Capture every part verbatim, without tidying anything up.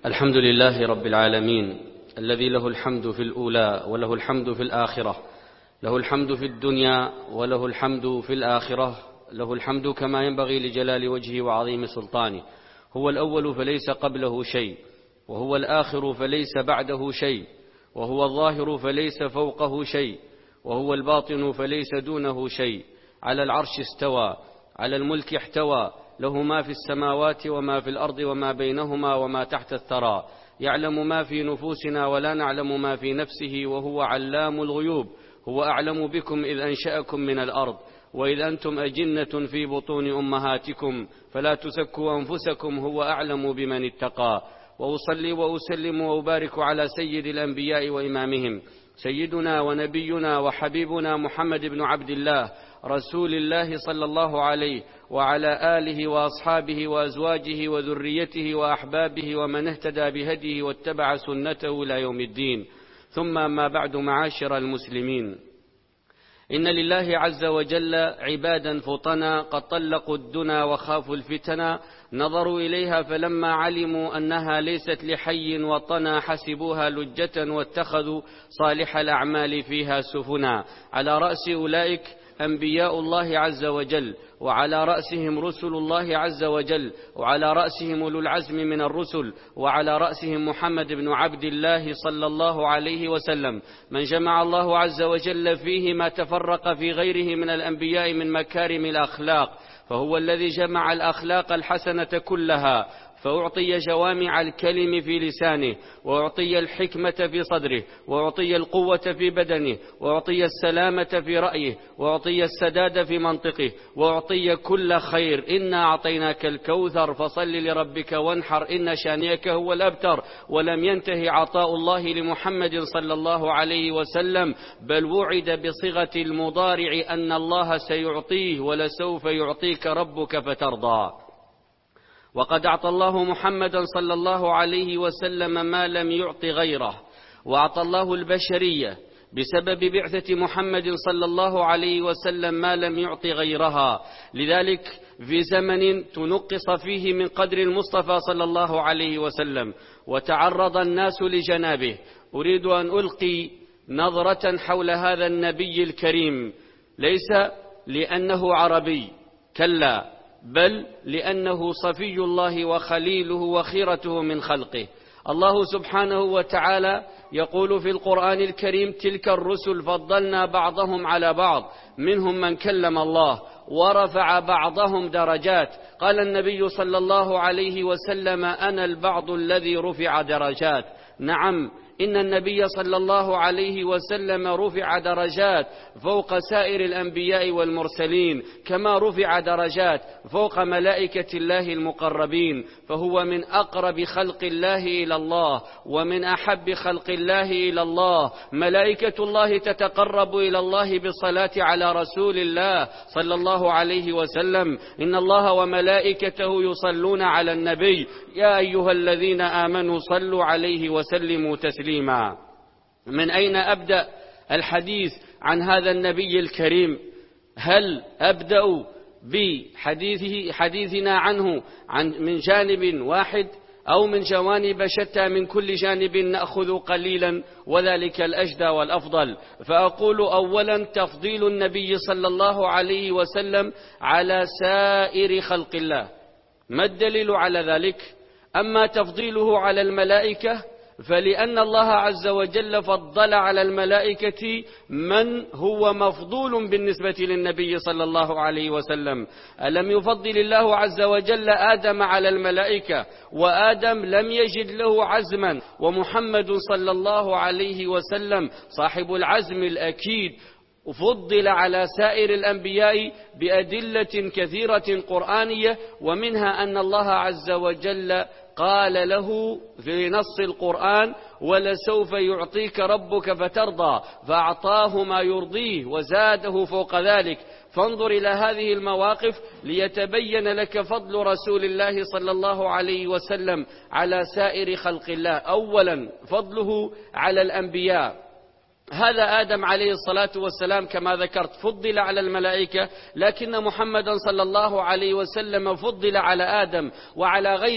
الحمد لله رب العالمين الذي له الحمد في الأولى وله الحمد في الآخرة، له الحمد في الدنيا وله الحمد في الآخرة، له الحمد كما ينبغي لجلال وجهه وعظيم سلطانه. هو الأول فليس قبله شيء، وهو الآخر فليس بعده شيء، وهو الظاهر فليس فوقه شيء، وهو الباطن فليس دونه شيء. على العرش استوى، على الملك احتوى، له ما في السماوات وما في الأرض وما بينهما وما تحت الثرى. يعلم ما في نفوسنا ولا نعلم ما في نفسه، وهو علام الغيوب. هو أعلم بكم إذ أنشأكم من الأرض وإذ أنتم أجنة في بطون أمهاتكم فلا تزكوا أنفسكم، هو أعلم بمن اتقى. وأصلي وأسلم وأبارك على سيد الأنبياء وإمامهم، سيدنا ونبينا وحبيبنا محمد بن عبد الله رسول الله صلى الله عليه وعلى آله وأصحابه وأزواجه وذريته وأحبابه ومن اهتدى بهديه واتبع سنته إلى يوم الدين. ثم ما بعد، معاشر المسلمين، إن لله عز وجل عبادا فطنا قد طلقوا الدنا وخافوا الفتنا، نظروا إليها فلما علموا أنها ليست لحي وطنا حسبوها لجة واتخذوا صالح الأعمال فيها سفنا. على رأس أولئك أنبياء الله عز وجل، وعلى رأسهم رسل الله عز وجل، وعلى رأسهم أولو العزم من الرسل، وعلى رأسهم محمد بن عبد الله صلى الله عليه وسلم، من جمع الله عز وجل فيه ما تفرق في غيره من الأنبياء من مكارم الأخلاق، فهو الذي جمع الأخلاق الحسنة كلها، فأعطي جوامع الكلم في لسانه، وأعطي الحكمة في صدره، وأعطي القوة في بدنه، وأعطي السلامة في رأيه، وأعطي السداد في منطقه، وأعطي كل خير. إنا أعطيناك الكوثر فصل لربك وانحر إن شانئك هو الأبتر. ولم ينتهي عطاء الله لمحمد صلى الله عليه وسلم، بل وعد بصيغة المضارع أن الله سيعطيه ولسوف يعطيك ربك فترضى. وقد أعطى الله محمدا صلى الله عليه وسلم ما لم يعط غيره، وأعطى الله البشرية بسبب بعثة محمد صلى الله عليه وسلم ما لم يعط غيرها. لذلك في زمن تنقص فيه من قدر المصطفى صلى الله عليه وسلم وتعرض الناس لجنابه، أريد أن ألقي نظرة حول هذا النبي الكريم، ليس لأنه عربي، كلا، بل لأنه صفي الله وخليله وخيرته من خلقه. الله سبحانه وتعالى يقول في القرآن الكريم: تلك الرسل فضلنا بعضهم على بعض، منهم من كلم الله ورفع بعضهم درجات. قال النبي صلى الله عليه وسلم: أنا البعض الذي رفع درجات. نعم، إن النبي صلى الله عليه وسلم رفع درجات فوق سائر الأنبياء والمرسلين، كما رفع درجات فوق ملائكة الله المقربين، فهو من أقرب خلق الله إلى الله ومن أحب خلق الله إلى الله. ملائكة الله تتقرب إلى الله بالصلاة على رسول الله صلى الله عليه وسلم: إن الله وملائكته يصلون على النبي يا أيها الذين آمنوا صلوا عليه وسلموا تسليما. من أين أبدأ الحديث عن هذا النبي الكريم؟ هل أبدأ بحديثه حديثنا عنه عن من جانب واحد، أو من جوانب شتى؟ من كل جانب نأخذ قليلا، وذلك الأجدى والأفضل. فأقول أولا: تفضيل النبي صلى الله عليه وسلم على سائر خلق الله. ما الدليل على ذلك؟ أما تفضيله على الملائكة فلأن الله عز وجل فضل على الملائكة من هو مفضول بالنسبة للنبي صلى الله عليه وسلم. ألم يفضل الله عز وجل آدم على الملائكة، وآدم لم يجد له عزما، ومحمد صلى الله عليه وسلم صاحب العزم الأكيد فضل على سائر الأنبياء بأدلة كثيرة قرآنية، ومنها أن الله عز وجل قال له في نص القرآن: ولسوف يعطيك ربك فترضى، فأعطاه ما يرضيه وزاده فوق ذلك. فانظر إلى هذه المواقف ليتبين لك فضل رسول الله صلى الله عليه وسلم على سائر خلق الله. أولا، فضله على الأنبياء. هذا آدم عليه الصلاة والسلام كما ذكرت فضل على الملائكة، لكن محمدا صلى الله عليه وسلم فضل على آدم وعلى غيره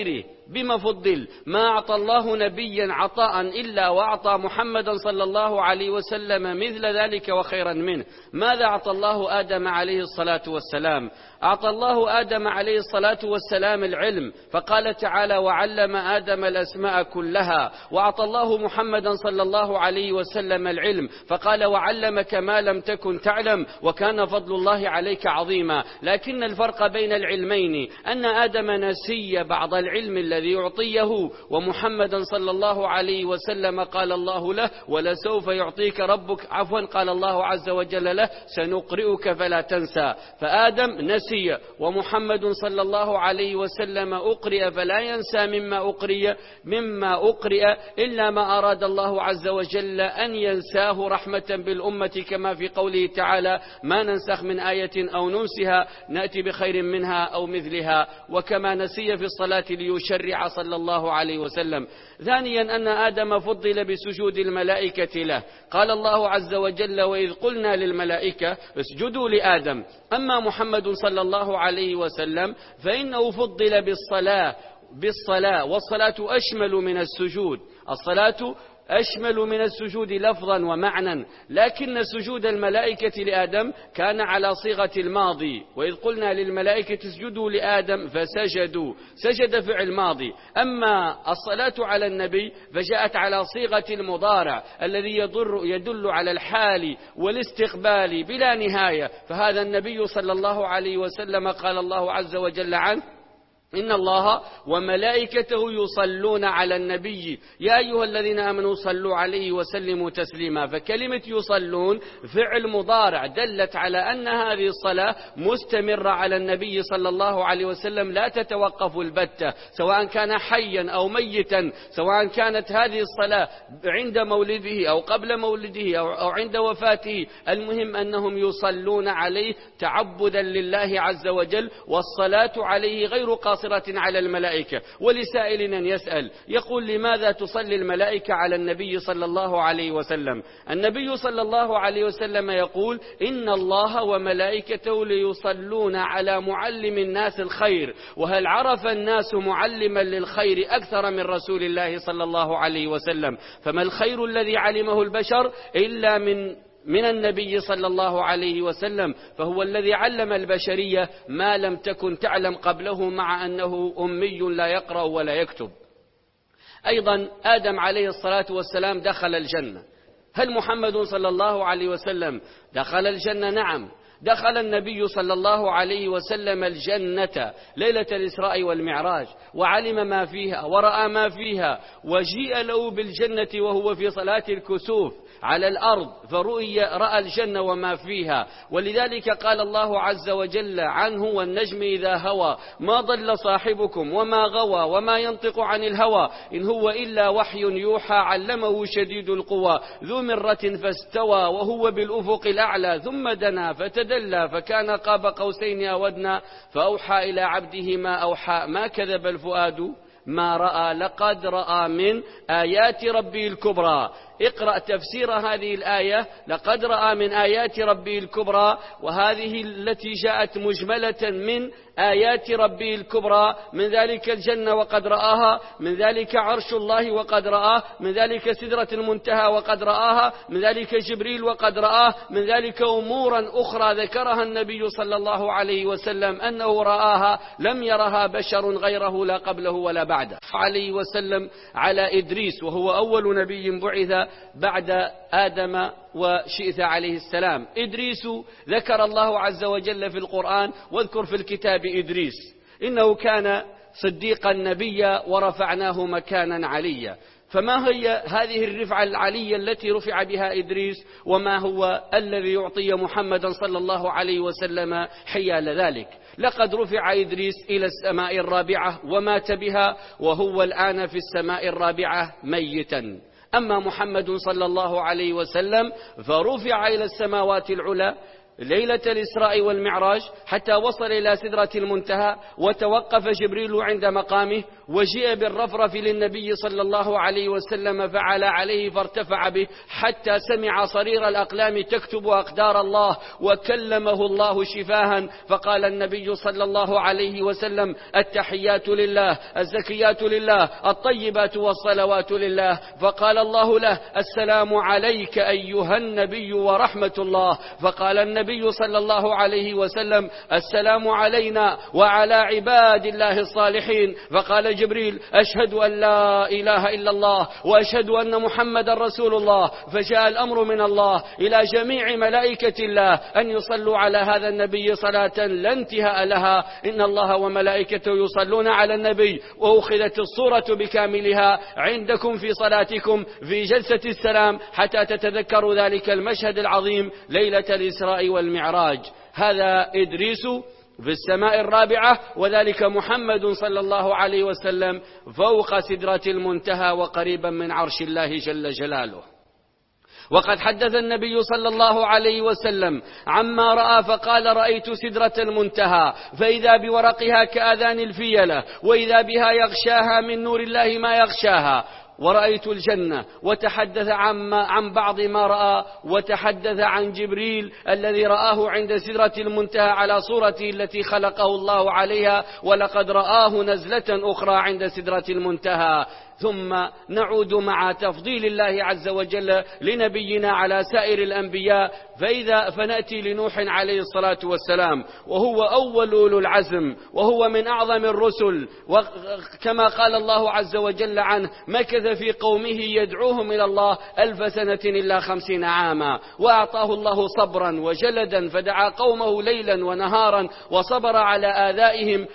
بما فضل؟ ما أعطى الله نبيا عطاء إلا وأعطى محمدا صلى الله عليه وسلم مثل ذلك وخيرا منه. ماذا أعطى الله آدم عليه الصلاة والسلام؟ أعطى الله آدم عليه الصلاة والسلام العلم، فقال تعالى: وعلم آدم الأسماء كلها. وأعطى الله محمدا صلى الله عليه وسلم العلم، فقال: وعلمك ما لم تكن تعلم وكان فضل الله عليك عظيما. لكن الفرق بين العلمين أن آدم نسي بعض العلم الذي يعطيه، ومحمدا صلى الله عليه وسلم قال الله له: ولسوف يعطيك ربك عفوا قال الله عز وجل له: سنقرئك فلا تنسى. فآدم نسي، ومحمد صلى الله عليه وسلم أقرئ فلا ينسى مما أقرئ مما أقرئ إلا ما أراد الله عز وجل أن ينساه رحمة بالأمة، كما في قوله تعالى: ما ننسخ من آية أو ننسها نأتي بخير منها أو مثلها، وكما نسي في الصلاة ليشرع صلى الله عليه وسلم. ثانيا أن آدم فضل بسجود الملائكة له، قال الله عز وجل: وإذ قلنا للملائكة اسجدوا لآدم. أما محمد صلى الله عليه وسلم فإنه فضل بالصلاة بالصلاة والصلاة أشمل من السجود. الصلاة أشمل من السجود لفظا ومعنى، لكن سجود الملائكة لآدم كان على صيغة الماضي، وإذ قلنا للملائكة اسجدوا لآدم فسجدوا، سجد فعل ماضي. أما الصلاة على النبي فجاءت على صيغة المضارع الذي يدل, يدل على الحال والاستقبال بلا نهاية. فهذا النبي صلى الله عليه وسلم قال الله عز وجل عنه: إن الله وملائكته يصلون على النبي يا أيها الذين آمنوا صلوا عليه وسلموا تسليما. فكلمة يصلون فعل مضارع دلت على أن هذه الصلاة مستمرة على النبي صلى الله عليه وسلم لا تتوقف البتة، سواء كان حيا أو ميتا، سواء كانت هذه الصلاة عند مولده أو قبل مولده أو عند وفاته، المهم أنهم يصلون عليه تعبدا لله عز وجل، والصلاة عليه غير قاصرة على الملائكة. ولسائل أن يسأل يقول: لماذا تصلي الملائكة على النبي صلى الله عليه وسلم؟ النبي صلى الله عليه وسلم يقول: إن الله وملائكته ليصلون على معلم الناس الخير، وهل عرف الناس معلما للخير أكثر من رسول الله صلى الله عليه وسلم؟ فما الخير الذي علمه البشر إلا من من النبي صلى الله عليه وسلم، فهو الذي علم البشرية ما لم تكن تعلم قبله، مع أنه أمي لا يقرأ ولا يكتب. أيضا آدم عليه الصلاة والسلام دخل الجنة. هل محمد صلى الله عليه وسلم دخل الجنة؟ نعم، دخل النبي صلى الله عليه وسلم الجنة ليلة الإسراء والمعراج، وعلم ما فيها ورأى ما فيها، وجيء له بالجنة وهو في صلاة الكسوف على الأرض، فرؤي رأى الجنة وما فيها. ولذلك قال الله عز وجل عنه: والنجم إذا هوى ما ضل صاحبكم وما غوى وما ينطق عن الهوى إن هو إلا وحي يوحى علمه شديد القوى ذو مرة فاستوى وهو بالأفق الأعلى ثم دنا فتدلى فكان قاب قوسين أو أدنى فأوحى إلى عبده ما أوحى ما كذب الفؤاد ما رأى لقد رأى من آيات ربه الكبرى. اقرأ تفسير هذه الآية: لقد رأى من آيات ربه الكبرى، وهذه التي جاءت مجملة من آيات ربه الكبرى، من ذلك الجنة وقد رآها، من ذلك عرش الله وقد رآه، من ذلك سدرة المنتهى وقد رآها، من ذلك جبريل وقد رآه، من ذلك أمورا أخرى ذكرها النبي صلى الله عليه وسلم أنه رآها لم يرها بشر غيره لا قبله ولا بعده عليه وسلم على إدريس، وهو أول نبي بعث بعد آدم وشئث عليه السلام. إدريس ذكر الله عز وجل في القرآن: واذكر في الكتاب إدريس إنه كان صديقا نبيا ورفعناه مكانا عليا. فما هي هذه الرفعة العلية التي رفع بها إدريس، وما هو الذي يعطي محمدا صلى الله عليه وسلم حيال ذلك؟ لقد رفع إدريس إلى السماء الرابعة ومات بها، وهو الآن في السماء الرابعة ميتا. أما محمد صلى الله عليه وسلم فرفع إلى السماوات العلى ليلة الإسراء والمعراج حتى وصل إلى سدرة المنتهى، وتوقف جبريل عند مقامه وجيء بالرفرف للنبي صلى الله عليه وسلم فعلى عليه فارتفع به حتى سمع صرير الأقلام تكتب أقدار الله، وكلمه الله شفاها. فقال النبي صلى الله عليه وسلم: التحيات لله، الزكيات لله، الطيبات والصلوات لله. فقال الله له: السلام عليك أيها النبي ورحمة الله. فقال النبي صلى الله عليه وسلم: السلام علينا وعلى عباد الله الصالحين. فقال جبريل: أشهد أن لا إله إلا الله وأشهد أن محمد رسول الله. فجاء الأمر من الله إلى جميع ملائكة الله أن يصلوا على هذا النبي صلاة لا انتهاء لها. إن الله وملائكته يصلون على النبي، وأخذت الصورة بكاملها عندكم في صلاتكم في جلسة السلام حتى تتذكروا ذلك المشهد العظيم ليلة الإسراء والمعراج. هذا إدريس في السماء الرابعة، وذلك محمد صلى الله عليه وسلم فوق سدرة المنتهى وقريبا من عرش الله جل جلاله. وقد حدث النبي صلى الله عليه وسلم عما رأى فقال: رأيت سدرة المنتهى فإذا بورقها كآذان الفيلة، وإذا بها يغشاها من نور الله ما يغشاها، ورأيت الجنة. وتحدث عن, عن بعض ما رأى، وتحدث عن جبريل الذي رآه عند سدرة المنتهى على صورته التي خلقه الله عليها، ولقد رآه نزلة أخرى عند سدرة المنتهى. ثم نعود مع تفضيل الله عز وجل لنبينا على سائر الأنبياء، فإذا فنأتي لنوح عليه الصلاة والسلام، وهو أول أولو العزم، وهو من أعظم الرسل، وكما قال الله عز وجل عنه: مكث في قومه يدعوهم إلى الله ألف سنة إلا خمسين عاما. وأعطاه الله صبرا وجلدا، فدعا قومه ليلا ونهارا وصبر على آذائهم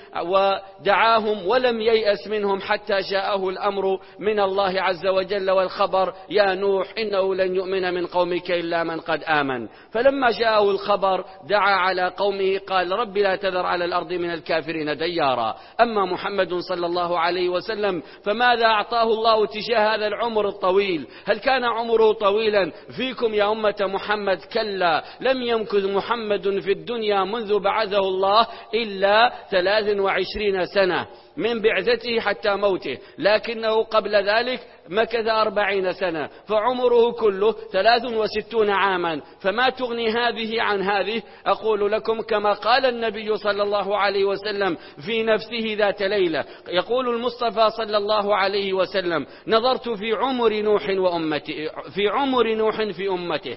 ودعاهم ولم ييأس منهم حتى جاءه الأمر من الله عز وجل والخبر: يا نوح إنه لن يؤمن من قومك إلا من قد آمن. فلما جاءه الخبر دعا على قومه قال: رب لا تذر على الأرض من الكافرين ديارا. أما محمد صلى الله عليه وسلم فماذا أعطاه الله تجاه هذا العمر الطويل؟ هل كان عمره طويلا فيكم يا أمة محمد؟ كلا، لم يمكث محمد في الدنيا منذ بعثه الله إلا ثلاث وعشرين سنة من بعثته حتى موته، لكنه قبل ذلك مكث أربعين سنة، فعمره كله ثلاث وستون عاما. فما تغني هذه عن هذه؟ أقول لكم كما قال النبي صلى الله عليه وسلم في نفسه ذات ليلة، يقول المصطفى صلى الله عليه وسلم: نظرت في عمر نوح وأمتي في عمر نوح في أمته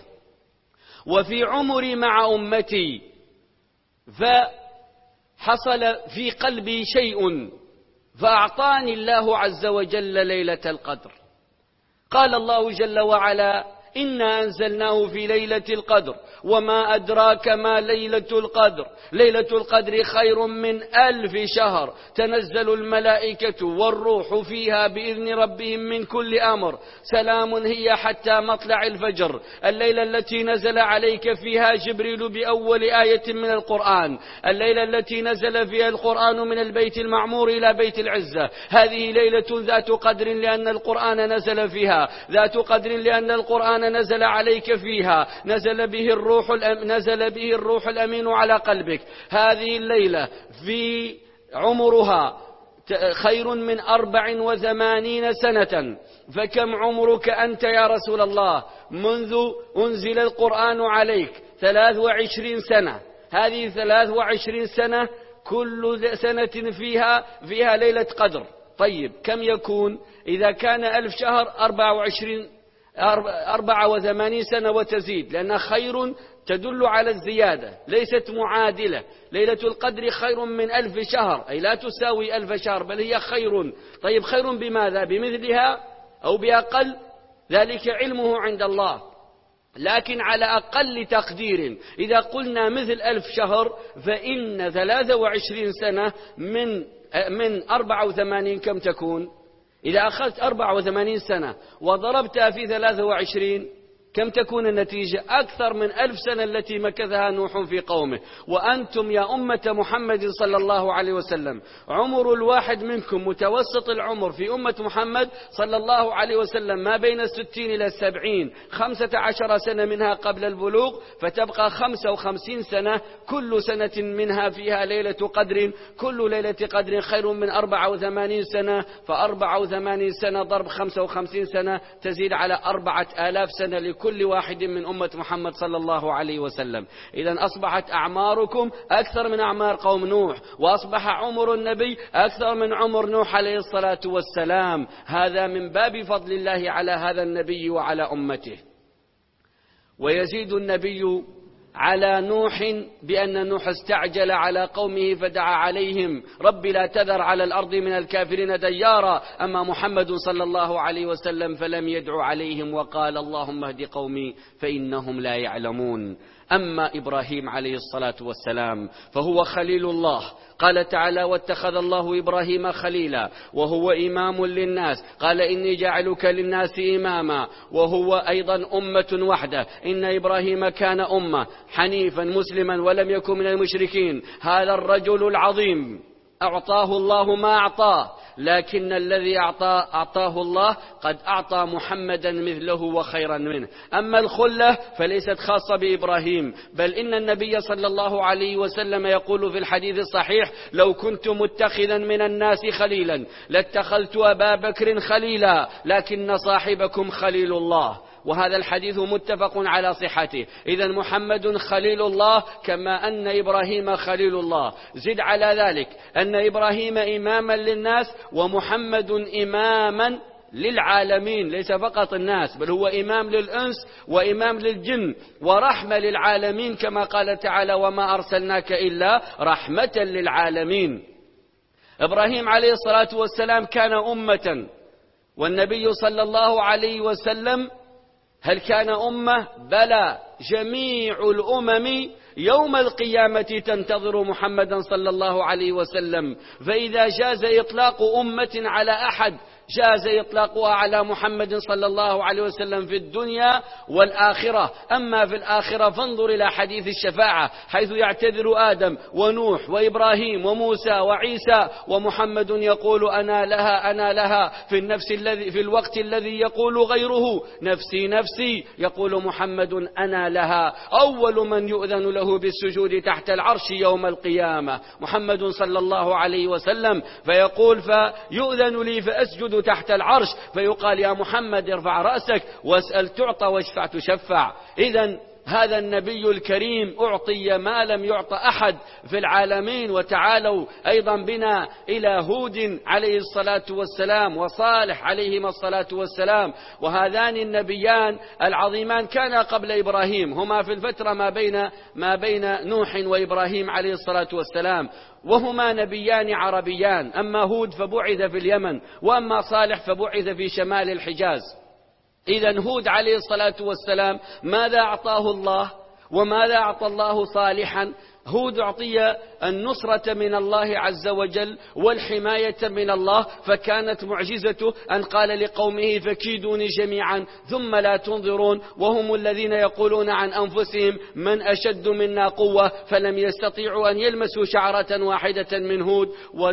وفي عمري مع أمتي، فحصل في قلبي شيء فأعطاني الله عز وجل ليلة القدر. قال الله جل وعلا: إنا أنزلناه في ليلة القدر وما أدراك ما ليلة القدر، ليلة القدر خير من ألف شهر، تنزل الملائكة والروح فيها بإذن ربهم من كل أمر، سلام هي حتى مطلع الفجر. الليلة التي نزل عليك فيها جبريل بأول آية من القرآن، الليلة التي نزل فيها القرآن من البيت المعمور إلى بيت العزة، هذه ليلة ذات قدر لأن القرآن نزل فيها، ذات قدر لأن القرآن نزل عليك فيها، نزل به الروح الأم... نزل به الروح الأمين على قلبك. هذه الليلة في عمرها خير من أربع وثمانين سنة. فكم عمرك أنت يا رسول الله منذ أنزل القرآن عليك؟ ثلاث وعشرين سنة. هذه ثلاث وعشرين سنة كل سنة فيها فيها ليلة قدر. طيب كم يكون إذا كان ألف شهر؟ أربع وعشرين أربعة وثمانين سنة وتزيد، لأنها خير تدل على الزيادة ليست معادلة. ليلة القدر خير من ألف شهر، أي لا تساوي ألف شهر بل هي خير. طيب خير بماذا؟ بمثلها أو بأقل؟ ذلك علمه عند الله، لكن على أقل تقدير إذا قلنا مثل ألف شهر فإن ثلاثة وعشرين سنة من من أربعة وثمانين كم تكون؟ إذا أخذت أربعة وثمانين سنة وضربتها في ثلاثة وعشرين كم تكون النتيجة؟ أكثر من ألف سنة التي مكثها نوح في قومه. وأنتم يا أمة محمد صلى الله عليه وسلم عمر الواحد منكم متوسط العمر في أمة محمد صلى الله عليه وسلم ما بين الستين إلى السبعين، خمسة عشر سنة منها قبل البلوغ، فتبقى خمسة وخمسين سنة، كل سنة منها فيها ليلة قدر، كل ليلة قدر خير من أربعة وثمانين سنة، فأربعة وثمانين سنة ضرب خمسة وخمسين سنة تزيد على أربعة آلاف سنة لكل واحد من أمة محمد صلى الله عليه وسلم. إذن أصبحت أعماركم أكثر من أعمار قوم نوح، وأصبح عمر النبي أكثر من عمر نوح عليه الصلاة والسلام. هذا من باب فضل الله على هذا النبي وعلى أمته. ويزيد النبي على نوح بأن نوح استعجل على قومه فدعا عليهم رب لا تذر على الأرض من الكافرين ديارا. أما محمد صلى الله عليه وسلم فلم يدع عليهم وقال اللهم اهد قومي فإنهم لا يعلمون. أما إبراهيم عليه الصلاة والسلام فهو خليل الله، قال تعالى واتخذ الله إبراهيم خليلا، وهو إمام للناس، قال إني جاعلك للناس إماما، وهو أيضا أمة وحده. إن إبراهيم كان أمة حنيفا مسلما ولم يكن من المشركين. هذا الرجل العظيم أعطاه الله ما أعطاه، لكن الذي أعطاه, أعطاه الله قد أعطى محمدا مثله وخيرا منه. أما الخلة فليست خاصة بإبراهيم، بل إن النبي صلى الله عليه وسلم يقول في الحديث الصحيح لو كنت متخذا من الناس خليلا لاتخذت أبا بكر خليلا لكن صاحبكم خليل الله. وهذا الحديث متفق على صحته. إذن محمد خليل الله كما أن إبراهيم خليل الله. زد على ذلك أن إبراهيم إماما للناس ومحمد إماما للعالمين، ليس فقط الناس بل هو إمام للإنس وإمام للجن ورحمة للعالمين، كما قال تعالى وما أرسلناك إلا رحمة للعالمين. إبراهيم عليه الصلاة والسلام كان أمة، والنبي صلى الله عليه وسلم هل كان أمة؟ بلى، جميع الأمم يوم القيامة تنتظر محمدا صلى الله عليه وسلم. فإذا جاز إطلاق أمة على أحد جاز إطلاقها على محمد صلى الله عليه وسلم في الدنيا والآخرة. أما في الآخرة فانظر إلى حديث الشفاعة حيث يعتذر آدم ونوح وإبراهيم وموسى وعيسى، ومحمد يقول أنا لها أنا لها في النفس الذي في الوقت الذي يقول غيره نفسي نفسي، يقول محمد أنا لها. أول من يؤذن له بالسجود تحت العرش يوم القيامة محمد صلى الله عليه وسلم، فيقول فيؤذن لي فأسجد تحت العرش، فيقال يا محمد ارفع رأسك واسأل تعطى واشفع تشفع. إذن هذا النبي الكريم أعطي ما لم يعط أحد في العالمين. وتعالوا أيضا بنا إلى هود عليه الصلاة والسلام وصالح عليهما الصلاة والسلام، وهذان النبيان العظيمان كانا قبل إبراهيم، هما في الفترة ما بين ما بين نوح وإبراهيم عليه الصلاة والسلام، وهما نبيان عربيان. أما هود فبعث في اليمن، وأما صالح فبعث في شمال الحجاز. إذن هود عليه الصلاة والسلام ماذا أعطاه الله وماذا أعطى الله صالحا؟ هود أعطي النصرة من الله عز وجل والحماية من الله، فكانت معجزته أن قال لقومه فكيدوني جميعا ثم لا تنظرون، وهم الذين يقولون عن أنفسهم من أشد منا قوة، فلم يستطيعوا أن يلمسوا شعرة واحدة من هود،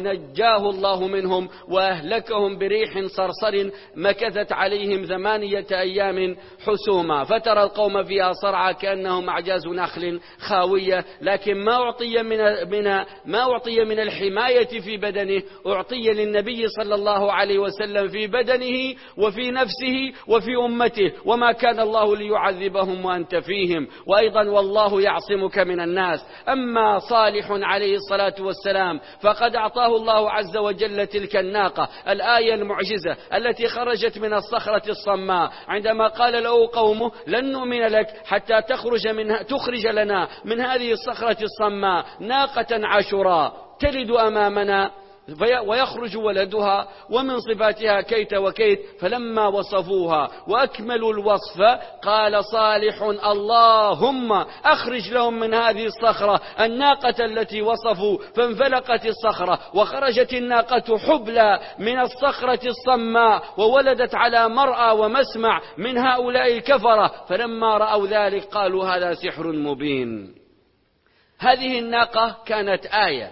ونجاه الله منهم وأهلكهم بريح صرصر مكثت عليهم ثمانية أيام حسوما، فترى القوم فيها صرعى كأنهم أعجاز نخل خاوية. لكن ما أعطي من من ما أعطي من الحماية في بدنه أعطي للنبي صلى الله عليه وسلم في بدنه وفي نفسه وفي أمته، وما كان الله ليعذبهم وأنت فيهم، وأيضا والله يعصمك من الناس. أما صالح عليه الصلاة والسلام فقد أعطاه الله عز وجل تلك الناقة، الآية المعجزة التي خرجت من الصخرة الصماء عندما قال له قومه لن نؤمن لك حتى تخرج منها تخرج لنا من هذه الصخرة الصماء ناقة عاشوراء تلد أمامنا ويخرج ولدها ومن صفاتها كيت وكيت. فلما وصفوها وأكملوا الوصف قال صالح اللهم أخرج لهم من هذه الصخرة الناقة التي وصفوا، فانفلقت الصخرة وخرجت الناقة حبلى من الصخرة الصماء وولدت على مرأى ومسمع من هؤلاء الكفرة. فلما رأوا ذلك قالوا هذا سحر مبين. هذه الناقة كانت آية،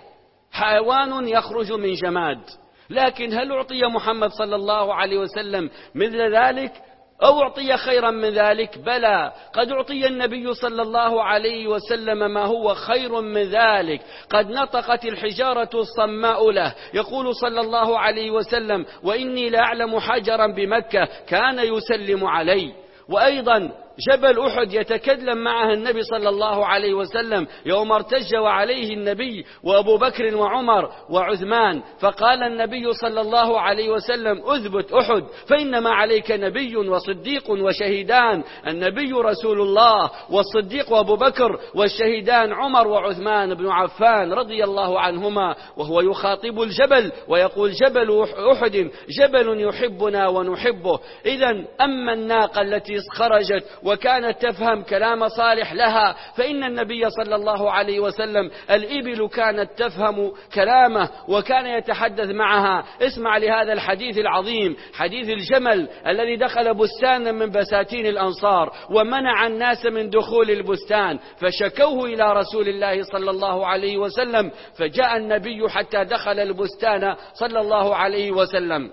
حيوان يخرج من جماد، لكن هل أعطي محمد صلى الله عليه وسلم مثل ذلك أو أعطي خيرا من ذلك؟ بلى، قد أعطي النبي صلى الله عليه وسلم ما هو خير من ذلك. قد نطقت الحجارة الصماء له، يقول صلى الله عليه وسلم وإني لأعلم حجرا بمكة كان يسلم علي. وأيضا جبل أحد يتكلم معها النبي صلى الله عليه وسلم يوم ارتج وعليه النبي وأبو بكر وعمر وعثمان، فقال النبي صلى الله عليه وسلم أثبت أحد فإنما عليك نبي وصديق وشهيدان، النبي رسول الله والصديق أبو بكر والشهيدان عمر وعثمان بن عفان رضي الله عنهما، وهو يخاطب الجبل ويقول جبل أحد جبل يحبنا ونحبه. إذن أما الناقة التي خرجت وكانت تفهم كلام صالح لها فإن النبي صلى الله عليه وسلم الإبل كانت تفهم كلامه وكان يتحدث معها. اسمع لهذا الحديث العظيم، حديث الجمل الذي دخل بستانا من بساتين الأنصار ومنع الناس من دخول البستان، فشكوه إلى رسول الله صلى الله عليه وسلم، فجاء النبي حتى دخل البستان صلى الله عليه وسلم.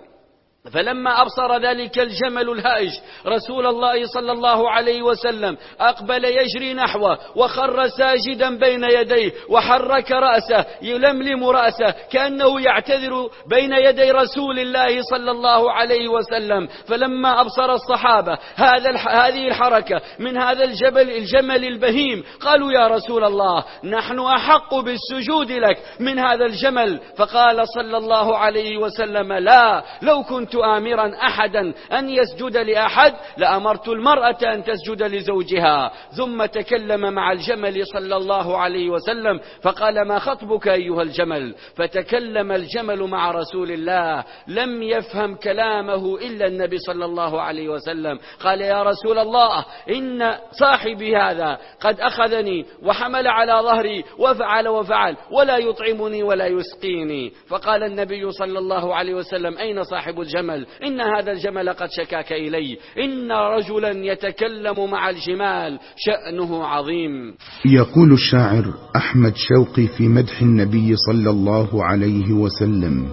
فلما أبصر ذلك الجمل الهائج رسول الله صلى الله عليه وسلم أقبل يجري نحوه وخر ساجدا بين يديه وحرك رأسه يلملم رأسه كأنه يعتذر بين يدي رسول الله صلى الله عليه وسلم. فلما أبصر الصحابة هذا هذه الحركة من هذا الجبل الجمل البهيم قالوا يا رسول الله نحن أحق بالسجود لك من هذا الجمل. فقال صلى الله عليه وسلم لا، لو كنت آمرا أحدا أن يسجد لأحد لأمرت المرأة أن تسجد لزوجها. ثم تكلم مع الجمل صلى الله عليه وسلم فقال ما خطبك أيها الجمل؟ فتكلم الجمل مع رسول الله، لم يفهم كلامه إلا النبي صلى الله عليه وسلم. قال يا رسول الله إن صاحبي هذا قد أخذني وحمل على ظهري وفعل وفعل ولا يطعمني ولا يسقيني. فقال النبي صلى الله عليه وسلم أين صاحب الجمل؟ إن هذا الجمل قد شكاك إلي، إن رجلا يتكلم مع الجمال شأنه عظيم. يقول الشاعر أحمد شوقي في مدح النبي صلى الله عليه وسلم: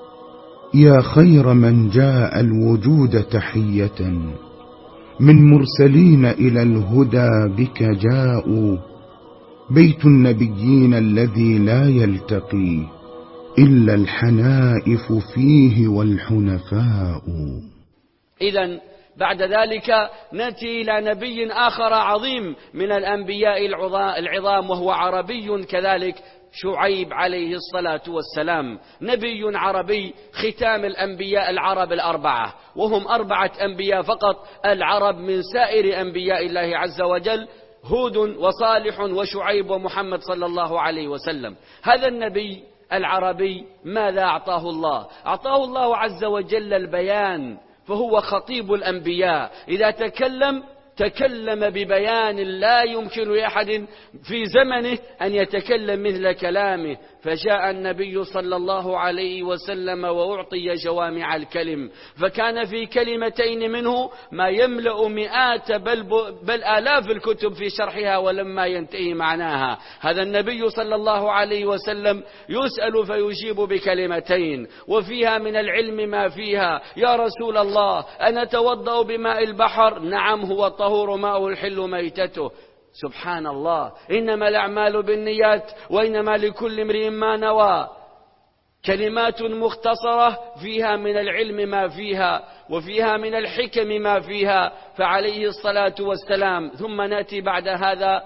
يا خير من جاء الوجود تحية من مرسلين إلى الهدى بك جاءوا، بيت النبيين الذي لا يلتقي إلا الحنائف فيه والحنفاء. إذن بعد ذلك نأتي إلى نبي آخر عظيم من الأنبياء العظام وهو عربي كذلك، شعيب عليه الصلاة والسلام، نبي عربي ختام الأنبياء العرب الأربعة، وهم أربعة أنبياء فقط العرب من سائر أنبياء الله عز وجل، هود وصالح وشعيب ومحمد صلى الله عليه وسلم. هذا النبي العربي ماذا أعطاه الله؟ أعطاه الله عز وجل البيان، فهو خطيب الأنبياء، إذا تكلم تكلم ببيان لا يمكن لأحد في زمنه أن يتكلم مثل كلامه. فجاء النبي صلى الله عليه وسلم وأعطي جوامع الكلم، فكان في كلمتين منه ما يملأ مئات بل, بل آلاف الكتب في شرحها ولما ينتهي معناها. هذا النبي صلى الله عليه وسلم يسأل فيجيب بكلمتين، وفيها من العلم ما فيها. يا رسول الله أنا أتوضأ بماء البحر؟ نعم هو الطهور ماء الحل ميتته. سبحان الله، إنما الأعمال بالنيات وإنما لكل امرئ ما نوى. كلمات مختصرة فيها من العلم ما فيها وفيها من الحكم ما فيها، فعليه الصلاة والسلام. ثم نأتي بعد هذا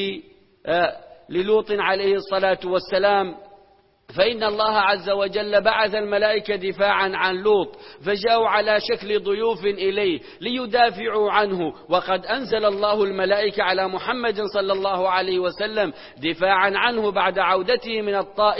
للوط عليه الصلاة والسلام، فإن الله عز وجل بعث الملائكة دفاعا عن لوط، فجاءوا على شكل ضيوف إليه ليدافعوا عنه، وقد أنزل الله الملائكة على محمد صلى الله عليه وسلم دفاعا عنه بعد عودته من الطائف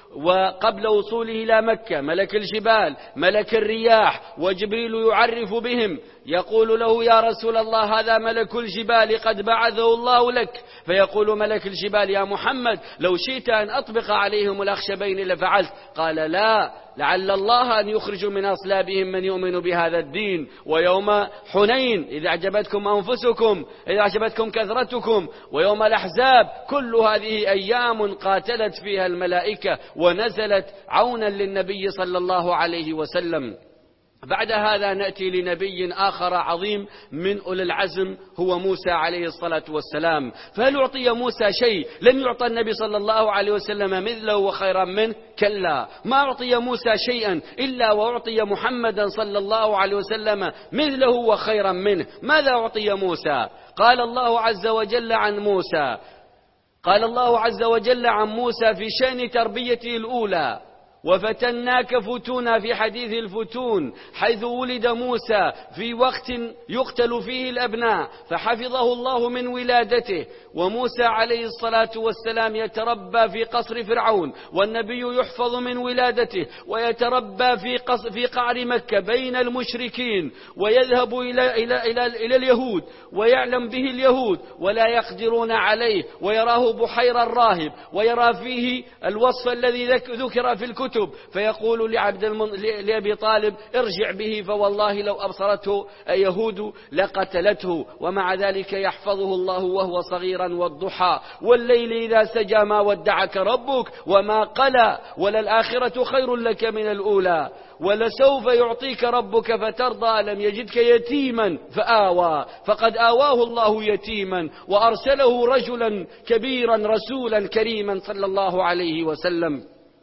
وقبل وصوله إلى مكة ملك الجبال ملك الرياح وجبريل يعرف بهم، يقول له يا رسول الله هذا ملك الجبال قد بعثه الله لك، فيقول ملك الجبال يا محمد لو شئت أن أطبق عليهم الأخشبين لفعلت، قال لا، لعل الله أن يخرج من أصلابهم من يؤمن بهذا الدين. ويوم حنين إذا أعجبتكم أنفسكم إذا أعجبتكم كثرتكم، ويوم الأحزاب، كل هذه أيام قاتلت فيها الملائكة ونزلت عونا للنبي صلى الله عليه وسلم. بعد هذا نأتي لنبي آخر عظيم من أولي العزم هو موسى عليه الصلاة والسلام. فهل أعطي موسى شيء لن يعطى النبي صلى الله عليه وسلم مثله وخيرا منه؟ كلا، ما أعطي موسى شيئا إلا وأعطي محمدا صلى الله عليه وسلم مثله وخيرا منه. ماذا أعطي موسى؟ قال الله عز وجل عن موسى قال الله عز وجل عن موسى في شأن تربيته الأولى: وفتناك فتونا، في حديث الفتون، حيث ولد موسى في وقت يقتل فيه الأبناء فحفظه الله من ولادته، وموسى عليه الصلاة والسلام يتربى في قصر فرعون، والنبي يحفظ من ولادته ويتربى في قصر في قعر مكة بين المشركين، ويذهب إلى, إلى, إلى, إلى اليهود ويعلم به اليهود ولا يقدرون عليه، ويراه بحير الراهب، ويرى فيه الوصف الذي ذكر في الكتب، فيقول لعبد المن... لأبي طالب ارجع به فوالله لو أبصرته يهود لقتلته، ومع ذلك يحفظه الله وهو صغيرا، والضحى والليل إذا سجى ما ودعك ربك وما قلى، وللآخرة خير لك من الأولى، ولسوف يعطيك ربك فترضى، لم يجدك يتيما فآوى، فقد آواه الله يتيما وأرسله رجلا كبيرا رسولا كريما صلى الله عليه وسلم.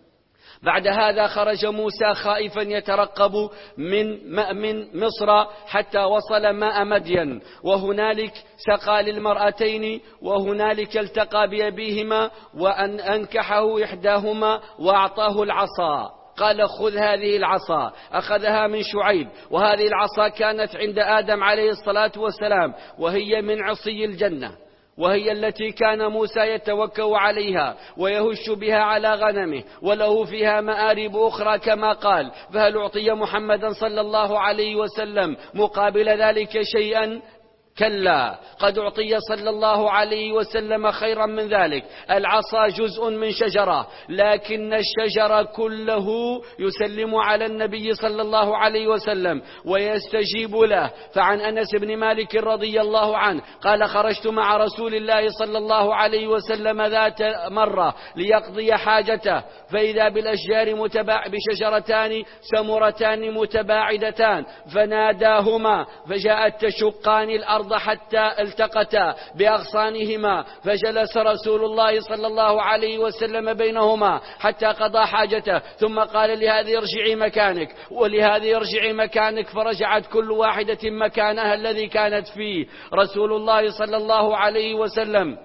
بعد هذا خرج موسى خائفا يترقب من من مصر حتى وصل ماء مدين، وهنالك سقى للمرأتين، وهنالك التقى بأبيهما وأن أنكحه إحداهما وأعطاه العصا، قال خذ هذه العصا، أخذها من شعيب، وهذه العصا كانت عند آدم عليه الصلاة والسلام، وهي من عصي الجنة، وهي التي كان موسى يتوكأ عليها ويهش بها على غنمه، وله فيها مآرب أخرى كما قال. فهل أعطي محمدا صلى الله عليه وسلم مقابل ذلك شيئا؟ كلا، قد أعطي صلى الله عليه وسلم خيرا من ذلك. العصا جزء من شجرة، لكن الشجرة كله يسلم على النبي صلى الله عليه وسلم ويستجيب له. فعن أنس بن مالك رضي الله عنه قال خرجت مع رسول الله صلى الله عليه وسلم ذات مرة ليقضي حاجته، فإذا بالأشجار متباع بشجرتان سمرتان متباعدتان، فناداهما فجاءت تشقان الأرض حتى التقتا بأغصانهما، فجلس رسول الله صلى الله عليه وسلم بينهما حتى قضى حاجته، ثم قال لهذه ارجعي مكانك ولهذه ارجعي مكانك، فرجعت كل واحدة مكانها الذي كانت فيه. رسول الله صلى الله عليه وسلم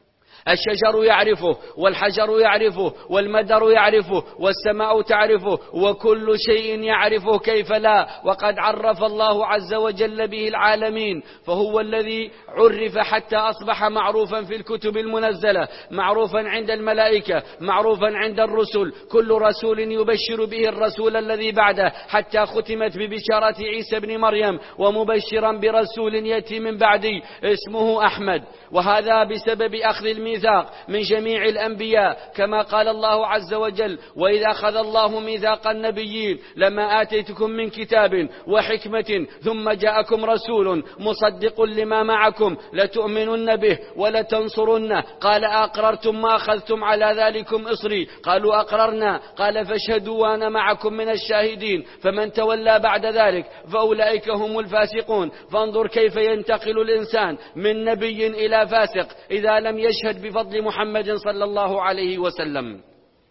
الشجر يعرفه، والحجر يعرفه، والمدر يعرفه، والسماء تعرفه، وكل شيء يعرفه، كيف لا؟ وقد عرف الله عز وجل به العالمين، فهو الذي عرف حتى أصبح معروفا في الكتب المنزلة، معروفا عند الملائكة، معروفا عند الرسل، كل رسول يبشر به الرسول الذي بعده، حتى ختمت ببشارة عيسى بن مريم ومبشرا برسول يأتي من بعدي اسمه أحمد، وهذا بسبب أخذ الميثاق من جميع الأنبياء، كما قال الله عز وجل وإذا أخذ الله ميثاق النبيين لما آتيتكم من كتاب وحكمة ثم جاءكم رسول مصدق لما معكم لتؤمنن به ولتنصرنه، قال أقررتم ما أخذتم على ذلكم إصري؟ قالوا أقررنا، قال فاشهدوا وأنا معكم من الشاهدين، فمن تولى بعد ذلك فأولئك هم الفاسقون. فانظر كيف ينتقل الإنسان من نبي إلى فاسق إذا لم يشهد بفضل محمد صلى الله عليه وسلم.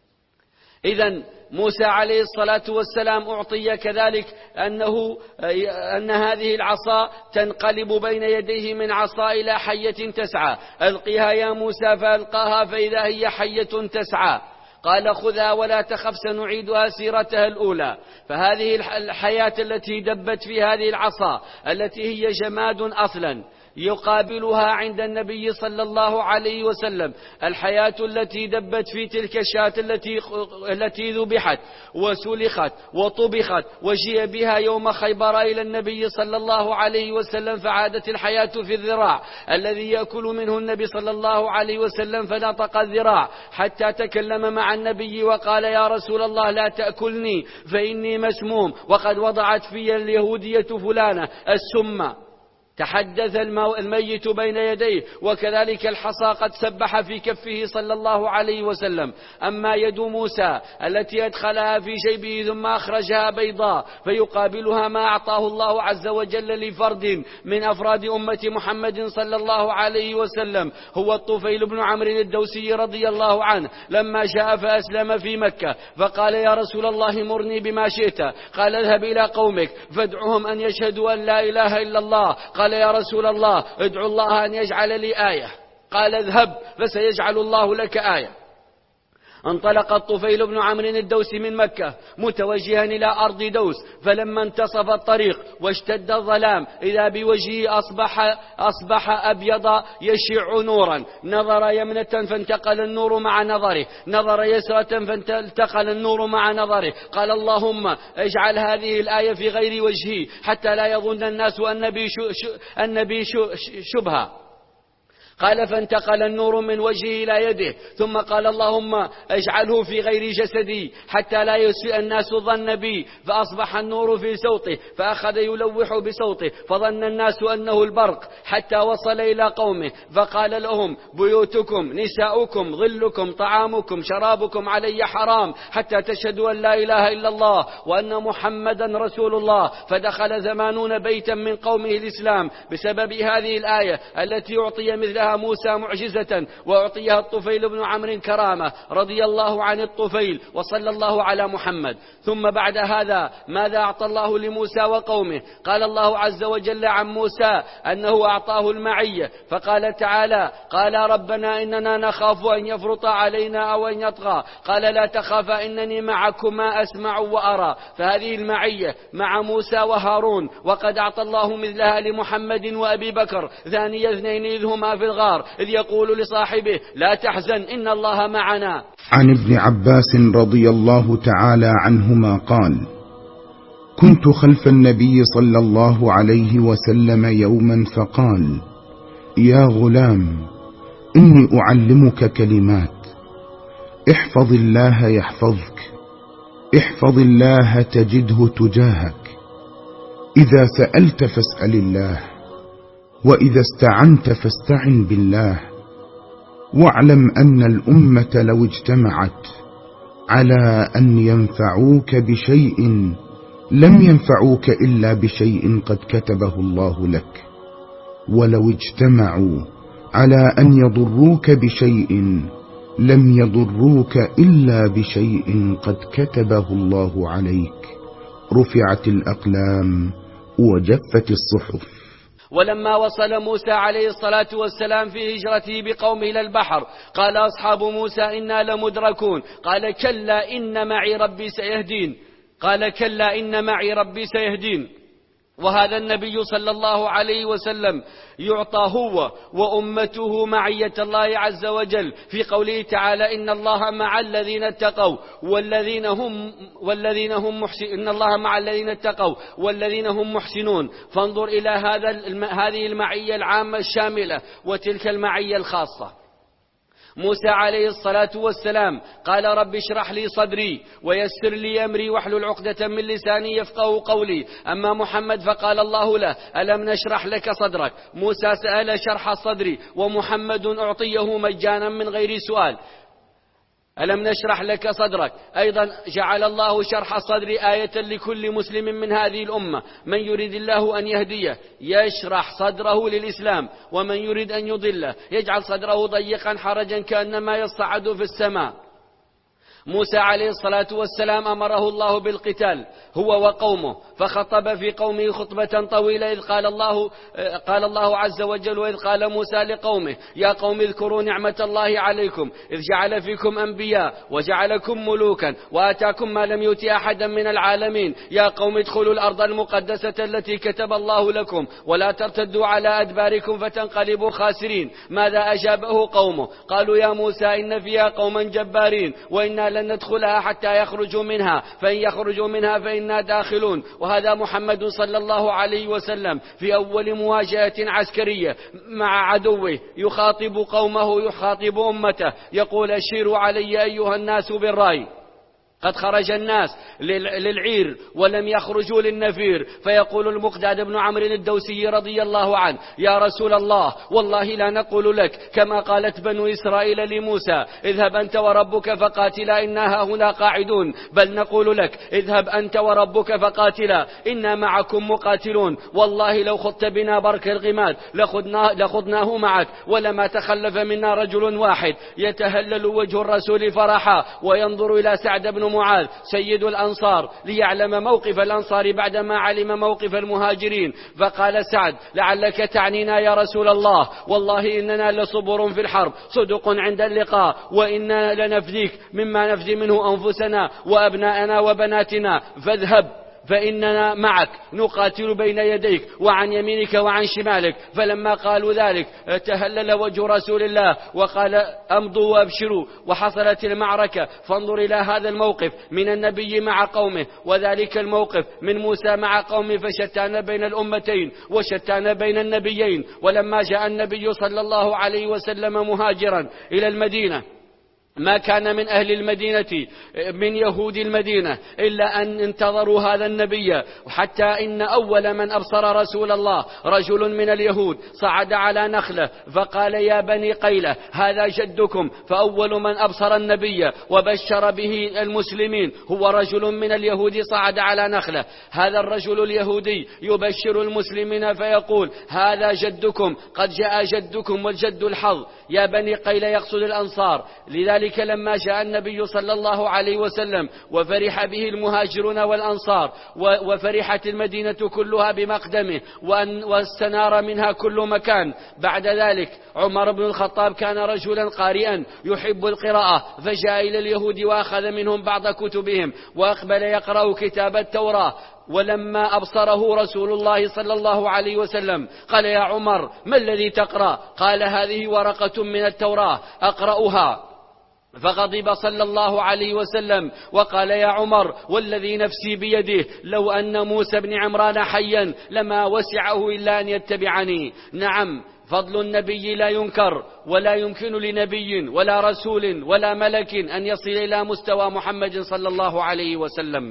إذن موسى عليه الصلاة والسلام أعطي كذلك أنه أن هذه العصا تنقلب بين يديه من عصا إلى حية تسعى، ألقيها يا موسى، فألقاها فإذا هي حية تسعى، قال خذها ولا تخف سنعيدها سيرتها الأولى. فهذه الحياة التي دبت في هذه العصا التي هي جماد أصلا، يقابلها عند النبي صلى الله عليه وسلم الحياة التي دبت في تلك الشاة التي التي ذبحت وسلخت وطبخت وجيء بها يوم خيبر إلى النبي صلى الله عليه وسلم، فعادت الحياة في الذراع الذي يأكل منه النبي صلى الله عليه وسلم، فنطق الذراع حتى تكلم مع النبي وقال: يا رسول الله لا تأكلني فإني مسموم، وقد وضعت في اليهودية فلانة السم. تحدث الميت بين يديه، وكذلك الحصى قد سبح في كفه صلى الله عليه وسلم. أما يد موسى التي أدخلها في جيبه ثم أخرجها بيضاء، فيقابلها ما أعطاه الله عز وجل لفرد من أفراد أمة محمد صلى الله عليه وسلم، هو الطفيل بن عمرو الدوسي رضي الله عنه، لما جاء فأسلم في مكة فقال: يا رسول الله مرني بما شئت. قال: اذهب إلى قومك فادعهم أن يشهدوا أن لا إله إلا الله. قال: يا رسول الله ادعو الله أن يجعل لي آية. قال: اذهب فسيجعل الله لك آية. انطلق الطفيل بن عمرو الدوسي من مكة متوجها إلى أرض دوس، فلما انتصف الطريق واشتد الظلام إذا بوجهه أصبح, أصبح أبيض يشع نورا. نظر يمنة فانتقل النور مع نظره، نظر يسرة فانتقل النور مع نظره. قال: اللهم اجعل هذه الآية في غير وجهي حتى لا يظن الناس أن بي شبهة. قال: فانتقل النور من وجهه إلى يده، ثم قال: اللهم اجعله في غير جسدي حتى لا يسيء الناس ظن بي. فأصبح النور في صوته، فأخذ يلوح بصوته، فظن الناس أنه البرق، حتى وصل إلى قومه فقال لهم: بيوتكم نساؤكم ظلكم طعامكم شرابكم علي حرام حتى تشهدوا أن لا إله إلا الله وأن محمدا رسول الله. فدخل ثمانون بيتا من قومه الإسلام بسبب هذه الآية التي أعطي مثلها موسى معجزة، وأعطيها الطفيل بن عمرو كرامة رضي الله عن الطفيل، وصلى الله على محمد. ثم بعد هذا ماذا أعطى الله لموسى وقومه؟ قال الله عز وجل عن موسى أنه أعطاه المعية، فقال تعالى: قال ربنا إننا نخاف أن يفرط علينا أو أن يطغى. قال: لا تخافا إنني معكما أسمع وأرى. فهذه المعية مع موسى وهارون، وقد أعطى الله مثلها لمحمد وأبي بكر ثاني اثنين إذ هما في الغار إذ يقول لصاحبه: لا تحزن إن الله معنا. عن ابن عباس رضي الله تعالى عنهما قال: كنت خلف النبي صلى الله عليه وسلم يوما فقال: يا غلام إني أعلمك كلمات، احفظ الله يحفظك، احفظ الله تجده تجاهك، إذا سألت فاسأل الله، وإذا استعنت فاستعن بالله، واعلم أن الأمة لو اجتمعت على أن ينفعوك بشيء لم ينفعوك إلا بشيء قد كتبه الله لك، ولو اجتمعوا على أن يضروك بشيء لم يضروك إلا بشيء قد كتبه الله عليك، رفعت الأقلام وجفت الصحف. ولما وصل موسى عليه الصلاة والسلام في هجرته بقومه إلى البحر قال أصحاب موسى: إنا لمدركون. قال: كلا إن معي ربي سيهدين. قال: كلا إن معي ربي سيهدين. وهذا النبي صلى الله عليه وسلم يعطى هو وأمته معية الله عز وجل في قوله تعالى: إن الله مع الذين اتقوا والذين هم والذين هم محسنون إن الله مع الذين اتقوا والذين هم محسنون. فانظر إلى هذا هذه المعية العامة الشاملة وتلك المعية الخاصة. موسى عليه الصلاة والسلام قال: رب اشرح لي صدري ويسر لي أمري واحلل عقدة من لساني يفقهوا قولي. أما محمد فقال الله له: ألم نشرح لك صدرك. موسى سأل شرح الصدر، ومحمد أعطيه مجانا من غير سؤال. ألم نشرح لك صدرك. أيضا جعل الله شرح الصدر آية لكل مسلم من هذه الأمة. من يريد الله أن يهديه يشرح صدره للإسلام، ومن يريد أن يضله يجعل صدره ضيقا حرجا كأنما يصعد في السماء. موسى عليه الصلاة والسلام أمره الله بالقتال هو وقومه، فخطب في قومه خطبة طويلة إذ قال الله قال الله عز وجل: وإذ قال موسى لقومه يا قوم اذكروا نعمة الله عليكم إذ جعل فيكم أنبياء وجعلكم ملوكا وآتاكم ما لم يؤت أحدا من العالمين، يا قوم ادخلوا الأرض المقدسة التي كتب الله لكم ولا ترتدوا على أدباركم فتنقلبوا خاسرين. ماذا أجابه قومه؟ قالوا: يا موسى إن فيها قوما جبارين وإنا لن ندخلها حتى يخرجوا منها، فإن يخرجوا منها فإنا داخلون. وهذا محمد صلى الله عليه وسلم في أول مواجهة عسكرية مع عدوه يخاطب قومه، يخاطب أمته، يقول: أشيروا علي أيها الناس بالرأي. قد خرج الناس للعير ولم يخرجوا للنفير، فيقول المقداد بن عمرو الدوسي رضي الله عنه: يا رسول الله والله لا نقول لك كما قالت بنو إسرائيل لموسى: اذهب أنت وربك فقاتلا إنا هنا قاعدون، بل نقول لك: اذهب أنت وربك فقاتلا إنا معكم مقاتلون. والله لو خضت بنا برك الغماد لخضنا لخضناه معك، ولما تخلف منا رجل واحد. يتهلل وجه الرسول فرحا وينظر إلى سعد بن معاذ سيد الأنصار ليعلم موقف الأنصار بعدما علم موقف المهاجرين، فقال سعد: لعلك تعنينا يا رسول الله، والله إننا لصبر في الحرب صدق عند اللقاء، وإننا لنفديك مما نفدي منه أنفسنا وأبناءنا وبناتنا، فاذهب فإننا معك نقاتل بين يديك وعن يمينك وعن شمالك. فلما قالوا ذلك تهلل وجه رسول الله وقال: أمضوا وأبشروا. وحصلت المعركة. فانظر إلى هذا الموقف من النبي مع قومه، وذلك الموقف من موسى مع قومه، فشتان بين الأمتين وشتان بين النبيين. ولما جاء النبي صلى الله عليه وسلم مهاجرا إلى المدينة، ما كان من أهل المدينة من يهود المدينة إلا أن انتظروا هذا النبي، حتى إن أول من أبصر رسول الله رجل من اليهود صعد على نخلة فقال: يا بني قيلة هذا جدكم. فأول من أبصر النبي وبشر به المسلمين هو رجل من اليهود صعد على نخلة. هذا الرجل اليهودي يبشر المسلمين فيقول: هذا جدكم، قد جاء جدكم والجد الحظ. يا بني قيلة يقصد الأنصار. لذلك لما جاء النبي صلى الله عليه وسلم وفرح به المهاجرون والأنصار، وفرحت المدينة كلها بمقدمه واستنار منها كل مكان. بعد ذلك عمر بن الخطاب كان رجلا قارئا يحب القراءة، فجاء إلى اليهود وأخذ منهم بعض كتبهم وأقبل يقرأ كتاب التوراة. ولما أبصره رسول الله صلى الله عليه وسلم قال: يا عمر ما الذي تقرأ؟ قال: هذه ورقة من التوراة أقرأها. فغضب صلى الله عليه وسلم وقال: يا عمر والذي نفسي بيده لو أن موسى بن عمران حيا لما وسعه إلا أن يتبعني. نعم، فضل النبي لا ينكر، ولا يمكن لنبي ولا رسول ولا ملك أن يصل إلى مستوى محمد صلى الله عليه وسلم.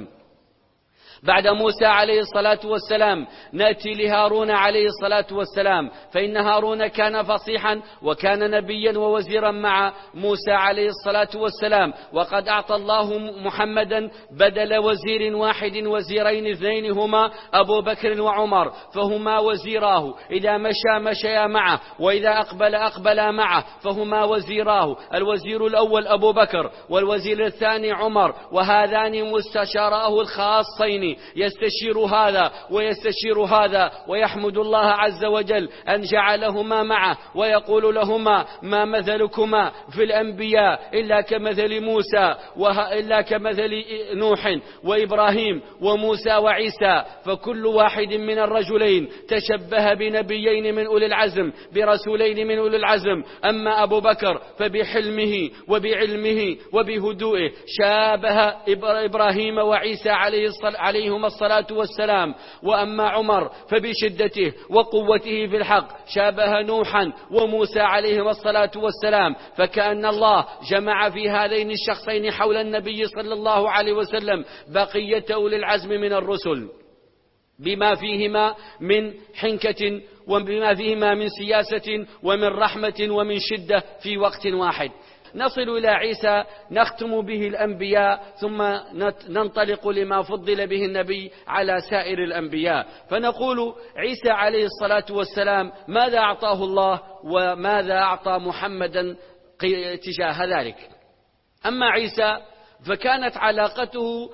بعد موسى عليه الصلاة والسلام نأتي لهارون عليه الصلاة والسلام، فإن هارون كان فصيحا وكان نبيا ووزيرا مع موسى عليه الصلاة والسلام، وقد أعطى الله محمدا بدل وزير واحد وزيرين اثنين هما أبو بكر وعمر، فهما وزيراه، إذا مشى مشيا معه، وإذا أقبل أقبلا معه، فهما وزيراه. الوزير الأول أبو بكر والوزير الثاني عمر، وهذان مستشاراه الخاصين، يستشير هذا ويستشير هذا، ويحمد الله عز وجل أن جعلهما معه، ويقول لهما: ما مثلكما في الأنبياء إلا كمثل موسى إلا كمثل نوح وإبراهيم وموسى وعيسى، فكل واحد من الرجلين تشبه بنبيين من أولي العزم، برسولين من أولي العزم. أما أبو بكر فبحلمه وبعلمه وبهدوئه شابه إبراهيم وعيسى عليهما الصلاة والسلام. وأما عمر فبشدته وقوته في الحق شابه نوحا وموسى عليهما الصلاة والسلام. فكأن الله جمع في هذين الشخصين حول النبي صلى الله عليه وسلم بقية أولي العزم من الرسل، بما فيهما من حنكة وبما فيهما من سياسة ومن رحمة ومن شدة في وقت واحد. نصل إلى عيسى نختم به الأنبياء، ثم ننطلق لما فضل به النبي على سائر الأنبياء. فنقول: عيسى عليه الصلاة والسلام ماذا أعطاه الله وماذا أعطى محمدا تجاه ذلك؟ أما عيسى فكانت علاقته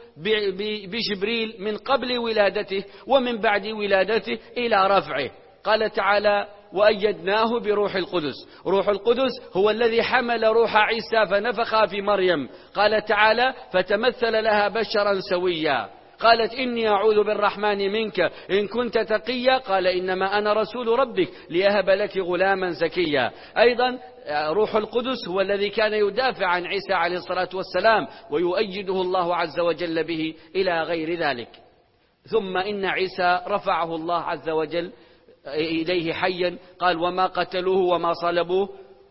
بجبريل من قبل ولادته ومن بعد ولادته إلى رفعه. قال تعالى: وأيدناه بروح القدس. روح القدس هو الذي حمل روح عيسى فنفخ في مريم. قال تعالى: فتمثل لها بشرا سويا. قالت: إني أعوذ بالرحمن منك إن كنت تقيا. قال: إنما أنا رسول ربك لأهب لك غلاما زكيا. أيضا روح القدس هو الذي كان يدافع عن عيسى عليه الصلاة والسلام ويؤيده الله عز وجل به إلى غير ذلك. ثم إن عيسى رفعه الله عز وجل إليه حيا. قال: وما قتلوه وما صلبوه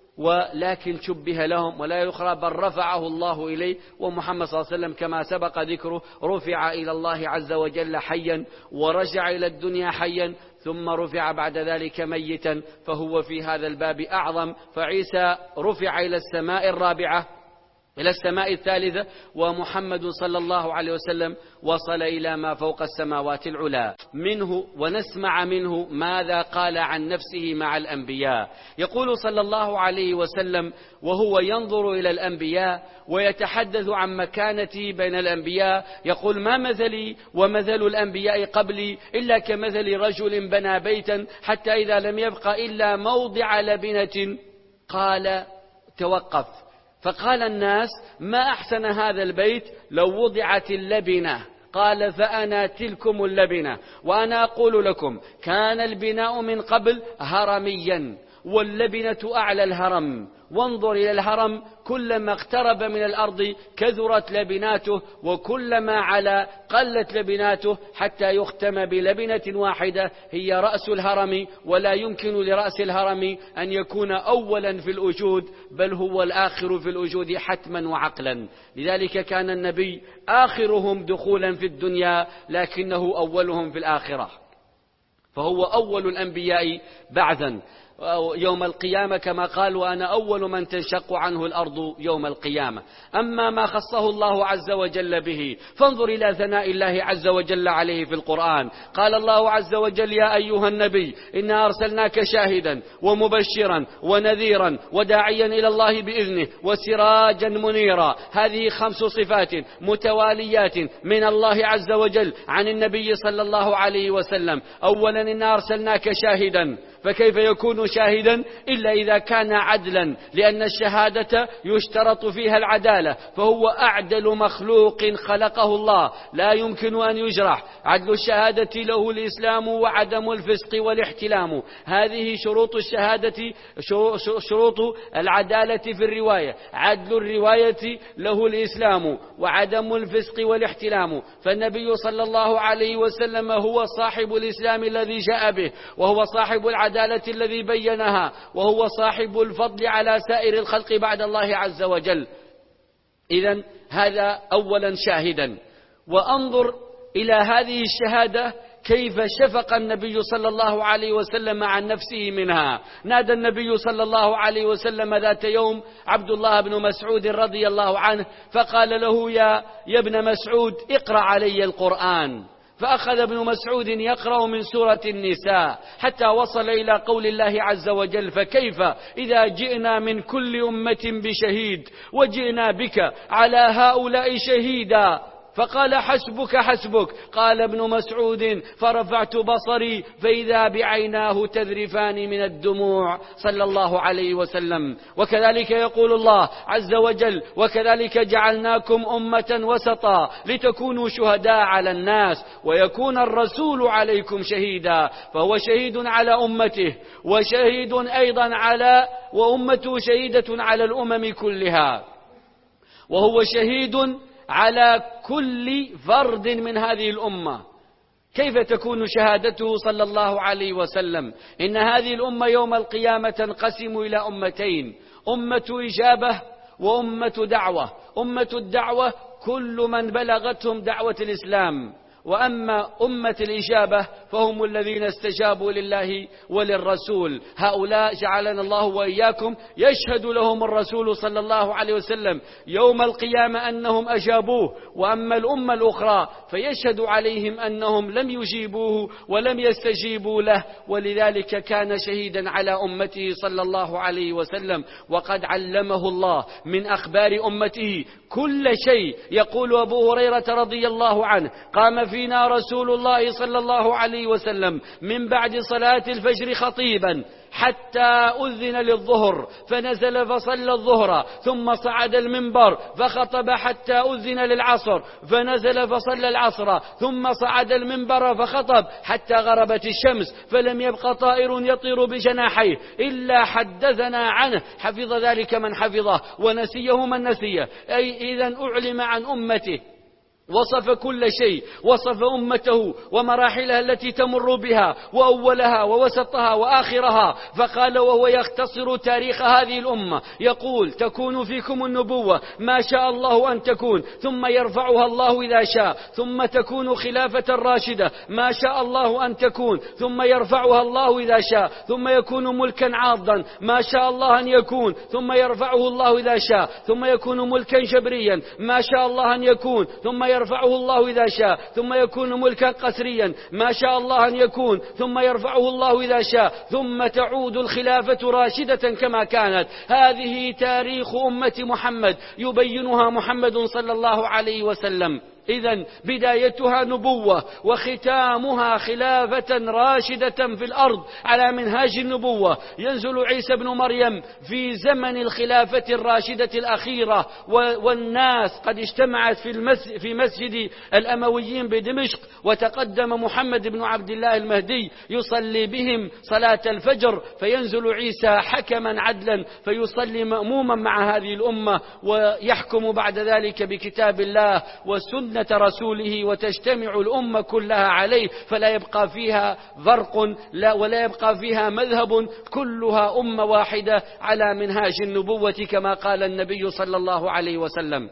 ولكن شبه لهم ولا يخرى، بل رفعه الله إليه. ومحمد صلى الله عليه وسلم كما سبق ذكره رفع إلى الله عز وجل حيا ورجع إلى الدنيا حيا ثم رفع بعد ذلك ميتا، فهو في هذا الباب أعظم. فعيسى رفع إلى السماء الرابعة إلى السماء الثالثة، ومحمد صلى الله عليه وسلم وصل إلى ما فوق السماوات العلى. منه ونسمع منه ماذا قال عن نفسه مع الأنبياء. يقول صلى الله عليه وسلم وهو ينظر إلى الأنبياء ويتحدث عن مكانته بين الأنبياء، يقول: ما مثلي ومثل الأنبياء قبلي إلا كمثل رجل بنى بيتا حتى إذا لم يبق إلا موضع لبنة. قال: توقف. فقال الناس: ما أحسن هذا البيت لو وضعت اللبنة. قال: فأنا تلكم اللبنة، وأنا أقول لكم كان البناء من قبل هرميا واللبنة أعلى الهرم. وانظر إلى الهرم، كلما اقترب من الأرض كثرت لبناته، وكلما علا قلت لبناته، حتى يختم بلبنة واحدة هي رأس الهرم. ولا يمكن لرأس الهرم أن يكون أولا في الوجود، بل هو الآخر في الوجود حتما وعقلا. لذلك كان النبي آخرهم دخولا في الدنيا لكنه أولهم في الآخرة، فهو أول الأنبياء بعثا يوم القيامة، كما قال: وأنا أول من تنشق عنه الأرض يوم القيامة. أما ما خصه الله عز وجل به، فانظر إلى ثناء الله عز وجل عليه في القرآن. قال الله عز وجل: يا أيها النبي إنا أرسلناك شاهدا ومبشرا ونذيرا وداعيا إلى الله بإذنه وسراجا منيرا. هذه خمس صفات متواليات من الله عز وجل عن النبي صلى الله عليه وسلم. أولا: إنا أرسلناك شاهدا. فكيف يكون شاهدا إلا إذا كان عدلا؟ لأن الشهادة يشترط فيها العدالة، فهو أعدل مخلوق خلقه الله، لا يمكن أن يجرح. عدل الشهادة له الإسلام وعدم الفسق والاحتلام. هذه شروط الشهادة، شروط العدالة في الرواية. عدل الرواية له الإسلام وعدم الفسق والاحتلام. فالنبي صلى الله عليه وسلم هو صاحب الإسلام الذي جاء به، وهو صاحب العدالة الذي بينها، وهو صاحب الفضل على سائر الخلق بعد الله عز وجل. إذن هذا أولا شاهدا. وأنظر إلى هذه الشهادة كيف شفق النبي صلى الله عليه وسلم عن نفسه منها. نادى النبي صلى الله عليه وسلم ذات يوم عبد الله بن مسعود رضي الله عنه، فقال له: يا, يا ابن مسعود اقرأ علي القرآن. فأخذ ابن مسعود يقرأ من سورة النساء حتى وصل إلى قول الله عز وجل: فكيف إذا جئنا من كل أمة بشهيد وجئنا بك على هؤلاء شهيدا. فقال: حسبك حسبك. قال ابن مسعود: فرفعت بصري فإذا بعيناه تذرفان من الدموع، صلى الله عليه وسلم. وكذلك يقول الله عز وجل: وكذلك جعلناكم أمة وسطا لتكونوا شهداء على الناس ويكون الرسول عليكم شهيدا. فهو شهيد على أمته، وشهيد أيضا على وأمته شهيدة على الأمم كلها، وهو شهيد على كل فرد من هذه الأمة. كيف تكون شهادته صلى الله عليه وسلم؟ إن هذه الأمة يوم القيامة تنقسم إلى أمتين: أمة إجابة وأمة دعوة. أمة الدعوة كل من بلغتهم دعوة الإسلام، وأما أمة الإجابة فهم الذين استجابوا لله وللرسول. هؤلاء جعلنا الله وإياكم يشهد لهم الرسول صلى الله عليه وسلم يوم القيامة أنهم أجابوه، وأما الأمة الأخرى فيشهد عليهم أنهم لم يجيبوه ولم يستجيبوا له، ولذلك كان شهيدا على أمته صلى الله عليه وسلم. وقد علمه الله من أخبار أمته كل شيء. يقول أبو هريرة رضي الله عنه: قام فينا رسول الله صلى الله عليه وسلم من بعد صلاة الفجر خطيبا حتى أذن للظهر، فنزل فصلى الظهر، ثم صعد المنبر فخطب حتى أذن للعصر، فنزل فصلى العصر، ثم صعد المنبر فخطب حتى غربت الشمس، فلم يبق طائر يطير بجناحيه إلا حدثنا عنه، حفظ ذلك من حفظه ونسيه من نسيه. أي إذن أعلم عن أمته، وصف كل شيء، وصف أمته ومراحلها التي تمر بها، وأولها ووسطها وآخرها. فقال وهو يختصر تاريخ هذه الأمة يقول: تكون فيكم النبوة ما شاء الله أن تكون، ثم يرفعها الله إذا شاء، ثم تكون خلافة راشدة ما شاء الله أن تكون، ثم يرفعها الله إذا شاء، ثم يكون ملكا عاضا ما شاء الله أن يكون، ثم يرفعه الله إذا شاء، ثم يكون ملكا جبريا ما شاء الله أن يكون، ثم يرفعه الله إذا شاء، ثم يكون ملكا قسريا ما شاء الله أن يكون، ثم يرفعه الله إذا شاء، ثم تعود الخلافة راشدة كما كانت. هذه تاريخ أمة محمد يبينها محمد صلى الله عليه وسلم. إذن بدايتها نبوة، وختامها خلافة راشدة في الأرض على منهاج النبوة. ينزل عيسى بن مريم في زمن الخلافة الراشدة الأخيرة، والناس قد اجتمعت في مسجد الأمويين بدمشق، وتقدم محمد بن عبد الله المهدي يصلي بهم صلاة الفجر، فينزل عيسى حكما عدلا فيصلي مأموما مع هذه الأمة، ويحكم بعد ذلك بكتاب الله وسنة رسوله، وتجتمع الأمة كلها عليه، فلا يبقى فيها فرق لا ولا يبقى فيها مذهب، كلها أمة واحدة على منهاج النبوة كما قال النبي صلى الله عليه وسلم.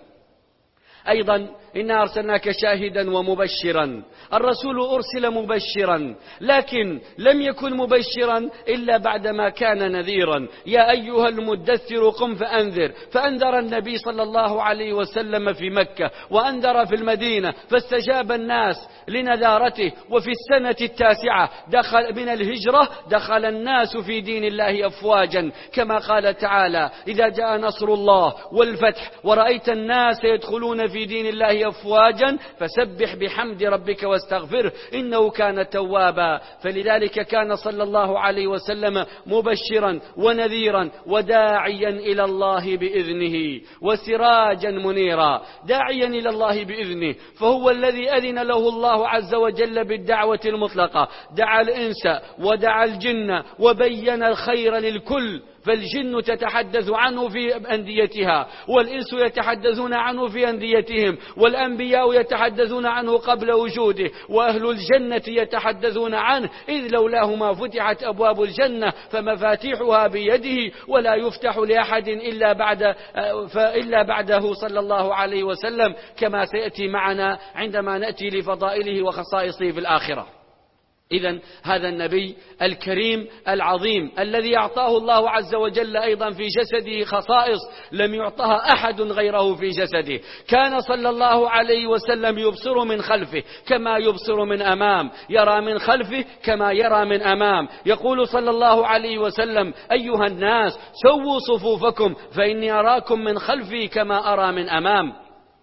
أيضا إنا أرسلناك شاهدا ومبشرا. الرسول أرسل مبشرا، لكن لم يكن مبشرا إلا بعدما كان نذيرا. يا أيها المدثر قم فأنذر. فأنذر النبي صلى الله عليه وسلم في مكة، وأنذر في المدينة، فاستجاب الناس لنذارته. وفي السنة التاسعة دخل من الهجرة دخل الناس في دين الله أفواجا، كما قال تعالى: إذا جاء نصر الله والفتح ورأيت الناس يدخلون في دين الله أفواجا فسبح بحمد ربك واستغفره إنه كان توابا. فلذلك كان صلى الله عليه وسلم مبشرا ونذيرا وداعيا إلى الله بإذنه وسراجا منيرا. داعيا إلى الله بإذنه، فهو الذي أذن له الله عز وجل بالدعوة المطلقة. دعا الإنس ودعا الجن وبين الخير للكل، فالجن تتحدث عنه في أنديتها، والإنس يتحدثون عنه في أنديتهم، والأنبياء يتحدثون عنه قبل وجوده، وأهل الجنة يتحدثون عنه، إذ لولاه ما فتحت أبواب الجنة فمفاتيحها بيده، ولا يفتح لأحد إلا بعد إلا بعده صلى الله عليه وسلم، كما سيأتي معنا عندما نأتي لفضائله وخصائصه في الآخرة. إذن هذا النبي الكريم العظيم الذي أعطاه الله عز وجل أيضا في جسده خصائص لم يعطها أحد غيره في جسده. كان صلى الله عليه وسلم يبصر من خلفه كما يبصر من أمام، يرى من خلفه كما يرى من أمام. يقول صلى الله عليه وسلم: أيها الناس سووا صفوفكم فإني أراكم من خلفي كما أرى من أمام.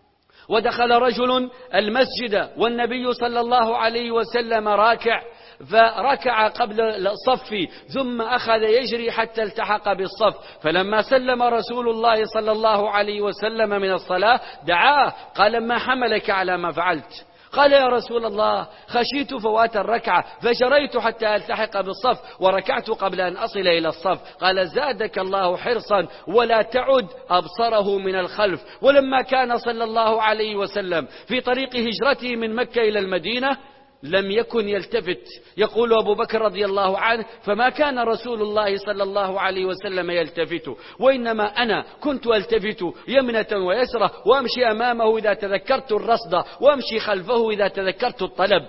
ودخل رجل المسجد والنبي صلى الله عليه وسلم راكع، فركع قبل الصف ثم أخذ يجري حتى التحق بالصف، فلما سلم رسول الله صلى الله عليه وسلم من الصلاة دعاه قال: ما حملك على ما فعلت؟ قال: يا رسول الله خشيت فوات الركعة فجريت حتى التحق بالصف وركعت قبل أن أصل إلى الصف. قال: زادك الله حرصا ولا تعد أبصره من الخلف. ولما كان صلى الله عليه وسلم في طريق هجرته من مكة إلى المدينة لم يكن يلتفت. يقول أبو بكر رضي الله عنه: فما كان رسول الله صلى الله عليه وسلم يلتفت، وإنما أنا كنت ألتفت يمنة ويسرة، وأمشي أمامه إذا تذكرت الرصد، وأمشي خلفه إذا تذكرت الطلب.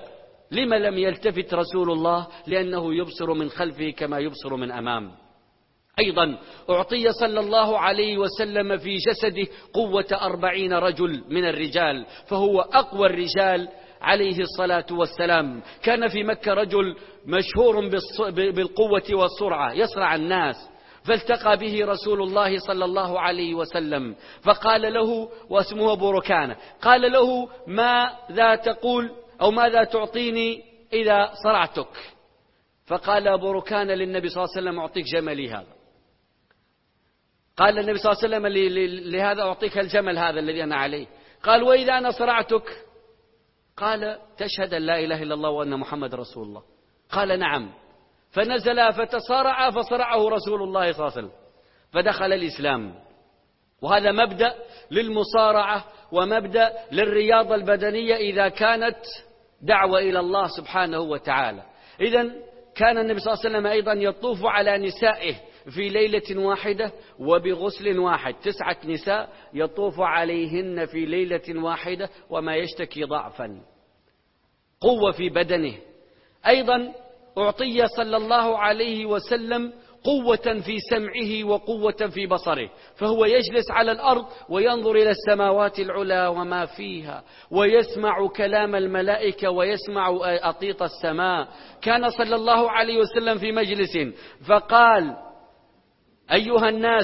لما لم يلتفت رسول الله؟ لأنه يبصر من خلفه كما يبصر من أمام. أيضا أعطي صلى الله عليه وسلم في جسده قوة أربعين رجل من الرجال، فهو أقوى الرجال عليه الصلاة والسلام. كان في مكة رجل مشهور بالقوة والسرعة، يسرع الناس، فالتقى به رسول الله صلى الله عليه وسلم فقال له، واسمه بركانة، قال له: ماذا تقول أو ماذا تعطيني إذا صرعتك؟ فقال بركانة للنبي صلى الله عليه وسلم: أعطيك جملي هذا. قال النبي صلى الله عليه وسلم: لهذا أعطيك الجمل هذا الذي أنا عليه. قال: وإذا أنا صرعتك؟ قال: تشهد أن لا إله إلا الله وأن محمد رسول الله. قال: نعم. فنزل فتصارع فصرعه رسول الله صلى الله عليه وسلم فدخل الإسلام. وهذا مبدأ للمصارعة ومبدأ للرياضة البدنية إذا كانت دعوة إلى الله سبحانه وتعالى. إذن كان النبي صلى الله عليه وسلم أيضا يطوف على نسائه في ليلة واحدة وبغسل واحد، تسعة نساء يطوف عليهن في ليلة واحدة وما يشتكي ضعفا، قوة في بدنه. أيضا أعطي صلى الله عليه وسلم قوة في سمعه وقوة في بصره، فهو يجلس على الأرض وينظر إلى السماوات العلى وما فيها، ويسمع كلام الملائكة ويسمع أطيط السماء. كان صلى الله عليه وسلم في مجلس فقال: أيها الناس،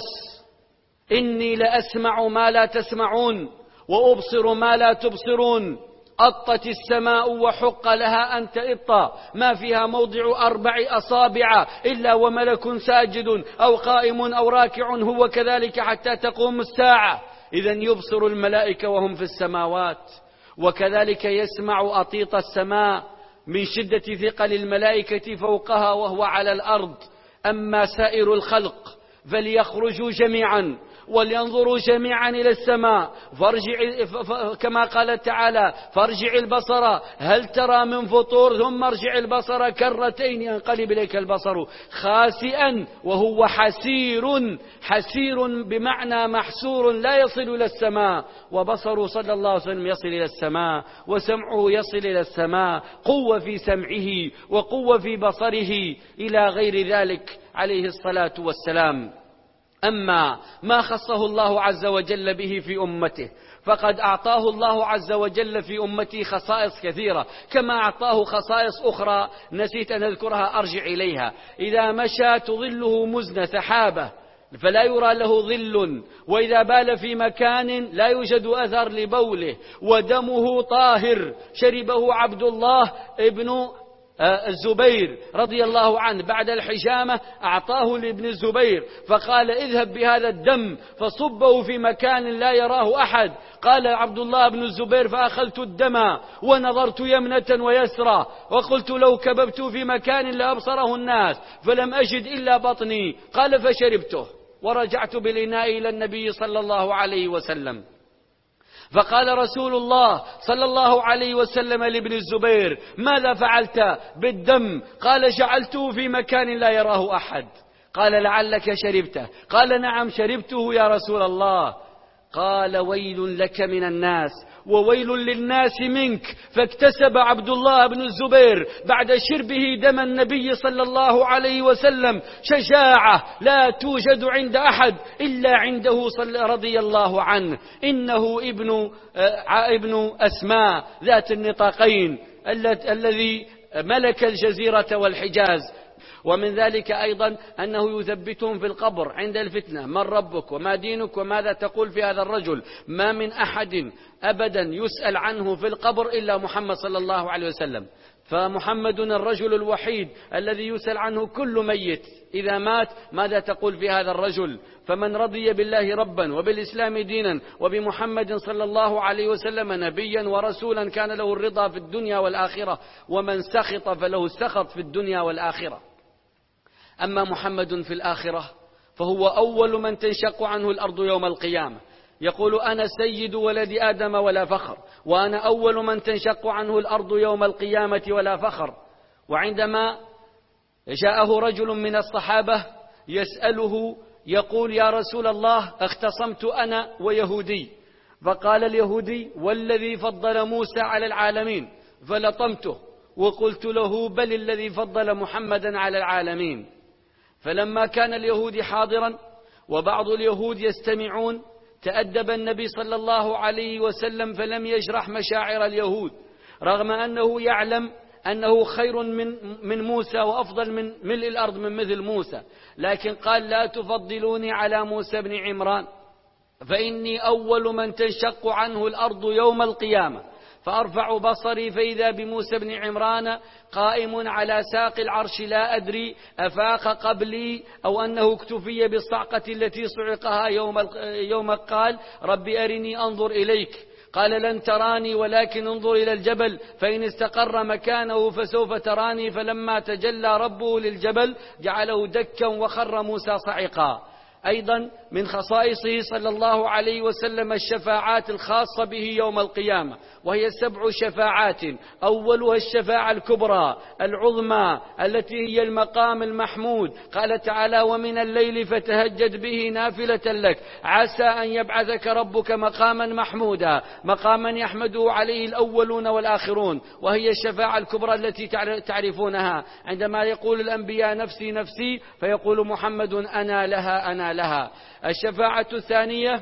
إني لأسمع ما لا تسمعون وأبصر ما لا تبصرون. أطت السماء وحق لها أن تئط، ما فيها موضع أربع أصابع إلا وملك ساجد أو قائم أو راكع، هو كذلك حتى تقوم الساعة. إذن يبصر الملائكة وهم في السماوات، وكذلك يسمع أطيط السماء من شدة ثقل الملائكة فوقها وهو على الأرض. أما سائر الخلق فليخرجوا جميعا ولينظروا جميعا إلى السماء، فارجع كما قال تعالى: فارجع البصر هل ترى من فطور ثم ارجع البصر كرتين ينقلب إليك البصر خاسئا وهو حسير. حسير بمعنى محسور لا يصل إلى السماء، وبصره صلى الله عليه وسلم يصل إلى السماء، وسمعه يصل إلى السماء، قوة في سمعه وقوة في بصره إلى غير ذلك عليه الصلاة والسلام. أما ما خصه الله عز وجل به في أمته فقد أعطاه الله عز وجل في أمته خصائص كثيرة، كما أعطاه خصائص أخرى نسيت أن أذكرها أرجع إليها. إذا مشى تظله مزن سحابة فلا يرى له ظل، وإذا بال في مكان لا يوجد أثر لبوله، ودمه طاهر شربه عبد الله ابن الزبير رضي الله عنه بعد الحجامة، أعطاه لابن الزبير فقال: اذهب بهذا الدم فصبه في مكان لا يراه أحد. قال عبد الله بن الزبير: فأخذت الدم ونظرت يمنة ويسرى وقلت لو كببت في مكان لأبصره الناس فلم أجد إلا بطني. قال: فشربته ورجعت بالإناء إلى النبي صلى الله عليه وسلم. فقال رسول الله صلى الله عليه وسلم لابن الزبير: ماذا فعلت بالدم؟ قال: جعلته في مكان لا يراه أحد. قال: لعلك شربته؟ قال: نعم شربته يا رسول الله. قال: ويل لك من الناس وويل للناس منك. فاكتسب عبد الله بن الزبير بعد شربه دم النبي صلى الله عليه وسلم شجاعة لا توجد عند أحد إلا عنده رضي الله عنه. إنه ابن ابن أسماء ذات النطاقين الذي ملك الجزيرة والحجاز. ومن ذلك أيضا أنه يثبتهم في القبر عند الفتنة: من ربك وما دينك وماذا تقول في هذا الرجل؟ ما من أحد أبدا يسأل عنه في القبر إلا محمد صلى الله عليه وسلم، فمحمد الرجل الوحيد الذي يسأل عنه كل ميت إذا مات: ماذا تقول في هذا الرجل؟ فمن رضي بالله ربا وبالإسلام دينا وبمحمد صلى الله عليه وسلم نبيا ورسولا كان له الرضا في الدنيا والآخرة، ومن سخط فله السخط في الدنيا والآخرة. أما محمد في الآخرة فهو أول من تنشق عنه الأرض يوم القيامة، يقول: أنا سيد ولد آدم ولا فخر، وأنا أول من تنشق عنه الأرض يوم القيامة ولا فخر. وعندما جاءه رجل من الصحابة يسأله يقول: يا رسول الله، اختصمت أنا ويهودي. فقال اليهودي: والذي فضل موسى على العالمين فلطمته وقلت له بل الذي فضل محمدا على العالمين. فلما كان اليهود حاضرا وبعض اليهود يستمعون تأدب النبي صلى الله عليه وسلم فلم يجرح مشاعر اليهود، رغم أنه يعلم أنه خير من من موسى وأفضل من ملء الأرض من مثل موسى، لكن قال لا تفضلوني على موسى بن عمران فإني أول من تنشق عنه الأرض يوم القيامة، فأرفع بصري فإذا بموسى بن عمران قائم على ساق العرش لا أدري أفاق قبلي أو أنه اكتفي بالصعقة التي صعقها يوم يوم قال رب أرني أنظر إليك، قال لن تراني ولكن انظر إلى الجبل فإن استقر مكانه فسوف تراني، فلما تجلى ربه للجبل جعله دكا وخر موسى صعقا. أيضا من خصائصه صلى الله عليه وسلم الشفاعات الخاصة به يوم القيامة، وهي سبع شفاعات، أولها الشفاعة الكبرى العظمى التي هي المقام المحمود، قال تعالى ومن الليل فتهجد به نافلة لك عسى أن يبعثك ربك مقاما محمودا، مقاما يحمده عليه الأولون والآخرون، وهي الشفاعة الكبرى التي تعرفونها عندما يقول الأنبياء نفسي نفسي فيقول محمد أنا لها أنا لها. الشفاعة الثانية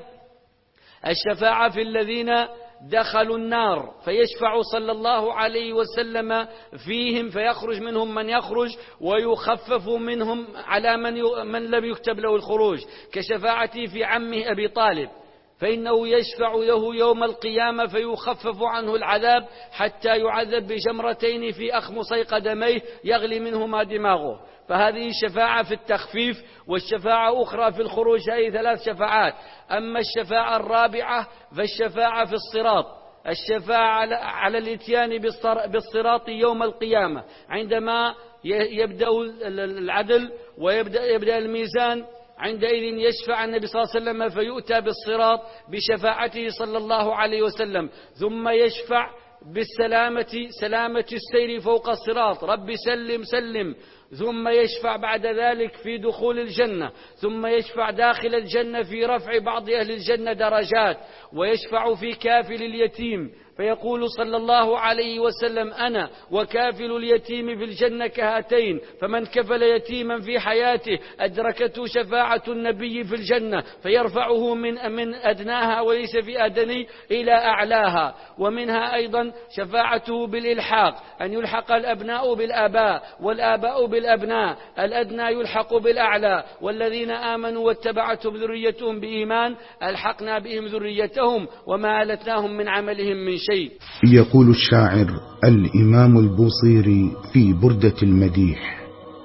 الشفاعة في الذين دخلوا النار، فيشفع صلى الله عليه وسلم فيهم فيخرج منهم من يخرج ويخفف منهم على من, من لم يكتب له الخروج، كشفاعته في عمه أبي طالب، فإنه يشفع له يوم القيامة فيخفف عنه العذاب حتى يعذب بجمرتين في أخمصي قدميه يغلي منهما دماغه، فهذه الشفاعة في التخفيف، والشفاعة أخرى في الخروج، هذه ثلاث شفاعات. أما الشفاعة الرابعة فالشفاعة في الصراط، الشفاعة على الاتيان بالصراط يوم القيامة عندما يبدأ العدل ويبدأ يبدأ الميزان، عندئذ يشفع النبي صلى الله عليه وسلم فيؤتى بالصراط بشفاعته صلى الله عليه وسلم، ثم يشفع بالسلامة سلامة السير فوق الصراط رب سلم سلم، ثم يشفع بعد ذلك في دخول الجنة، ثم يشفع داخل الجنة في رفع بعض أهل الجنة درجات، ويشفع في كافل اليتيم فيقول صلى الله عليه وسلم أنا وكافل اليتيم في الجنة كهاتين، فمن كفل يتيما في حياته أدركته شفاعة النبي في الجنة فيرفعه من من أدناها وليس في أدني إلى أعلاها. ومنها أيضا شفاعته بالإلحاق، أن يلحق الأبناء بالآباء والآباء بالأبناء، الأدنى يلحق بالأعلى، والذين آمنوا واتبعتهم ذريتهم بإيمان ألحقنا بهم ذريتهم وما ألتناهم من عملهم من شيء. يقول الشاعر الإمام البوصيري في بردة المديح: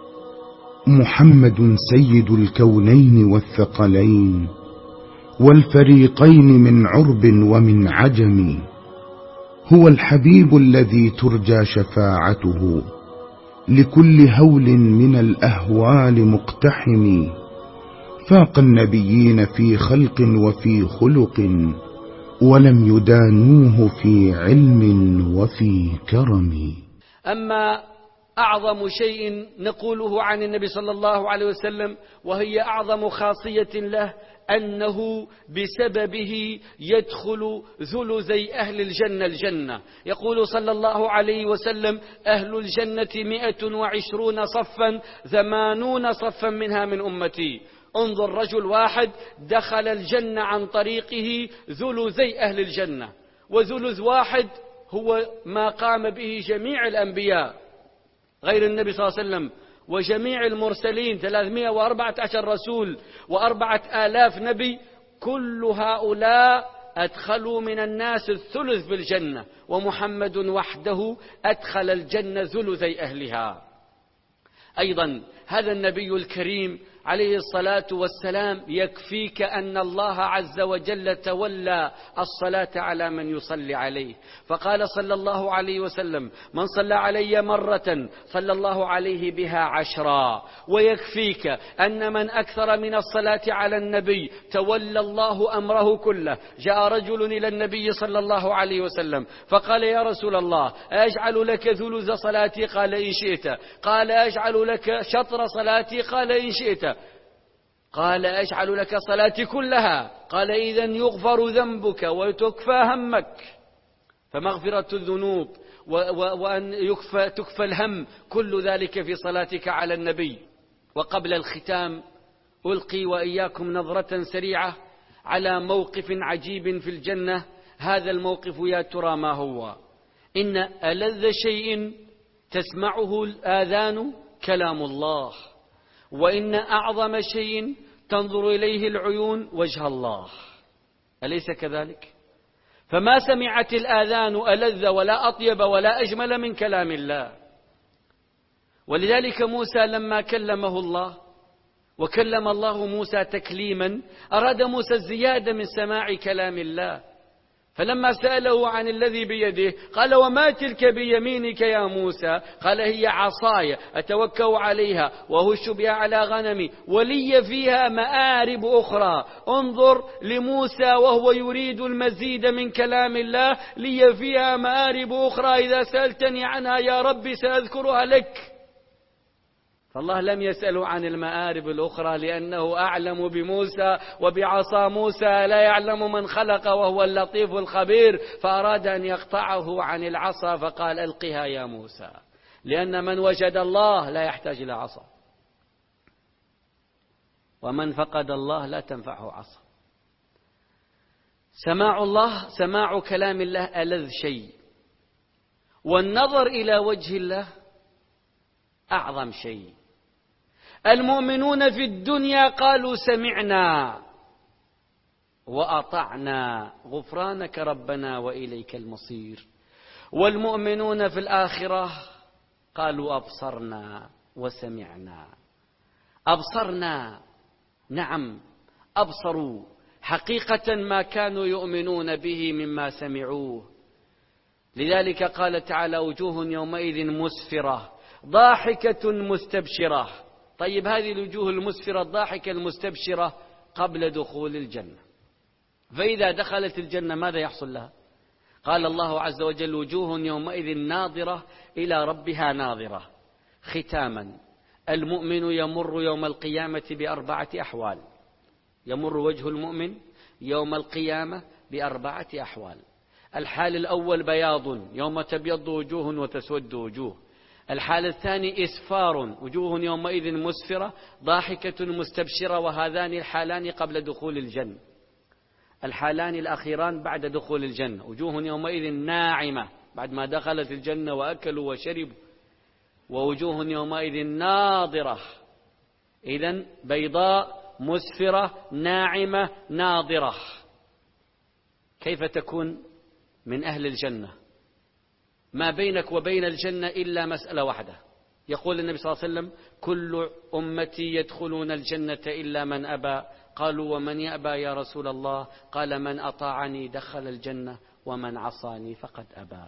محمد سيد الكونين والثقلين والفريقين من عرب ومن عجم، هو الحبيب الذي ترجى شفاعته لكل هول من الأهوال مقتحم، فاق النبيين في خلق وفي خلق ولم يدانوه في علم وفي كرم. أما أعظم شيء نقوله عن النبي صلى الله عليه وسلم وهي أعظم خاصية له أنه بسببه يدخل ثلثي أهل الجنة الجنة. يقول صلى الله عليه وسلم أهل الجنة مئة وعشرون صفا ثمانون صفا منها من أمتي. انظر رجل واحد دخل الجنة عن طريقه ثلثي أهل الجنة، وثلث واحد هو ما قام به جميع الأنبياء غير النبي صلى الله عليه وسلم وجميع المرسلين ثلاثمائة وأربعة عشر رسول وأربعة آلاف نبي، كل هؤلاء أدخلوا من الناس الثلث بالجنة، ومحمد وحده أدخل الجنة ثلثي أهلها. أيضا هذا النبي الكريم عليه الصلاة والسلام يكفيك أن الله عز وجل تولى الصلاة على من يصلي عليه، فقال صلى الله عليه وسلم من صلى علي مرة صلى الله عليه بها عشرا. ويكفيك أن من أكثر من الصلاة على النبي تولى الله أمره كله. جاء رجل إلى النبي صلى الله عليه وسلم فقال يا رسول الله أجعل لك ثلث صلاتي؟ قال إن شئت. قال أجعل لك شطر صلاتي؟ قال إن شئت. قال أجعل لك صلاتي كلها؟ قال إذن يغفر ذنبك وتكفى همك. فمغفرة الذنوب وأن يكفى تكفى الهم، كل ذلك في صلاتك على النبي. وقبل الختام ألقي وإياكم نظرة سريعة على موقف عجيب في الجنة. هذا الموقف يا ترى ما هو؟ إن ألذ شيء تسمعه الآذان كلام الله، وإن أعظم شيء تنظر إليه العيون وجه الله، أليس كذلك؟ فما سمعت الآذان ألذ ولا أطيب ولا أجمل من كلام الله. ولذلك موسى لما كلمه الله وكلم الله موسى تكليما، أراد موسى الزيادة من سماع كلام الله، فلما سأله عن الذي بيده قال: وما تلك بيمينك يا موسى؟ قال: هي عصاي أتوكأ عليها وأهش بها على غنمي ولي فيها مآرب أخرى. انظر لموسى وهو يريد المزيد من كلام الله: لي فيها مآرب أخرى إذا سألتني عنها يا ربي سأذكرها لك. فالله لم يسأله عن المآرب الأخرى لأنه أعلم بموسى وبعصا موسى لا يعلم من خلق وهو اللطيف الخبير، فأراد أن يقطعه عن العصا فقال: ألقها يا موسى، لأن من وجد الله لا يحتاج إلى عصا، ومن فقد الله لا تنفعه عصا. سماع الله، سماع كلام الله ألذ شيء، والنظر إلى وجه الله أعظم شيء. المؤمنون في الدنيا قالوا: سمعنا وأطعنا غفرانك ربنا وإليك المصير. والمؤمنون في الآخرة قالوا: أبصرنا وسمعنا. أبصرنا، نعم أبصروا حقيقة ما كانوا يؤمنون به مما سمعوه. لذلك قال تعالى: وجوه يومئذ مسفرة ضاحكة مستبشرة. طيب هذه الوجوه المسفرة الضاحكة المستبشرة قبل دخول الجنة، فإذا دخلت الجنة ماذا يحصل لها؟ قال الله عز وجل: وجوه يومئذ ناظرة إلى ربها ناظرة. ختاما، المؤمن يمر يوم القيامة بأربعة أحوال. يمر وجه المؤمن يوم القيامة بأربعة أحوال. الحال الأول بياض، يوم تبيض وجوه وتسود وجوه. الحال الثاني إسفار، وجوه يومئذ مسفرة ضاحكة مستبشرة، وهذان الحالان قبل دخول الجنة. الحالان الأخيران بعد دخول الجنة، وجوه يومئذ ناعمة بعد ما دخلت الجنة وأكلوا وشربوا، ووجوه يومئذ ناظرة. إذن بيضاء مسفرة ناعمة ناظرة. كيف تكون من أهل الجنة؟ ما بينك وبين الجنة إلا مسألة واحدة. يقول النبي صلى الله عليه وسلم: كل أمتي يدخلون الجنة إلا من أبى. قالوا: ومن يأبى يا رسول الله؟ قال: من أطاعني دخل الجنة ومن عصاني فقد أبى.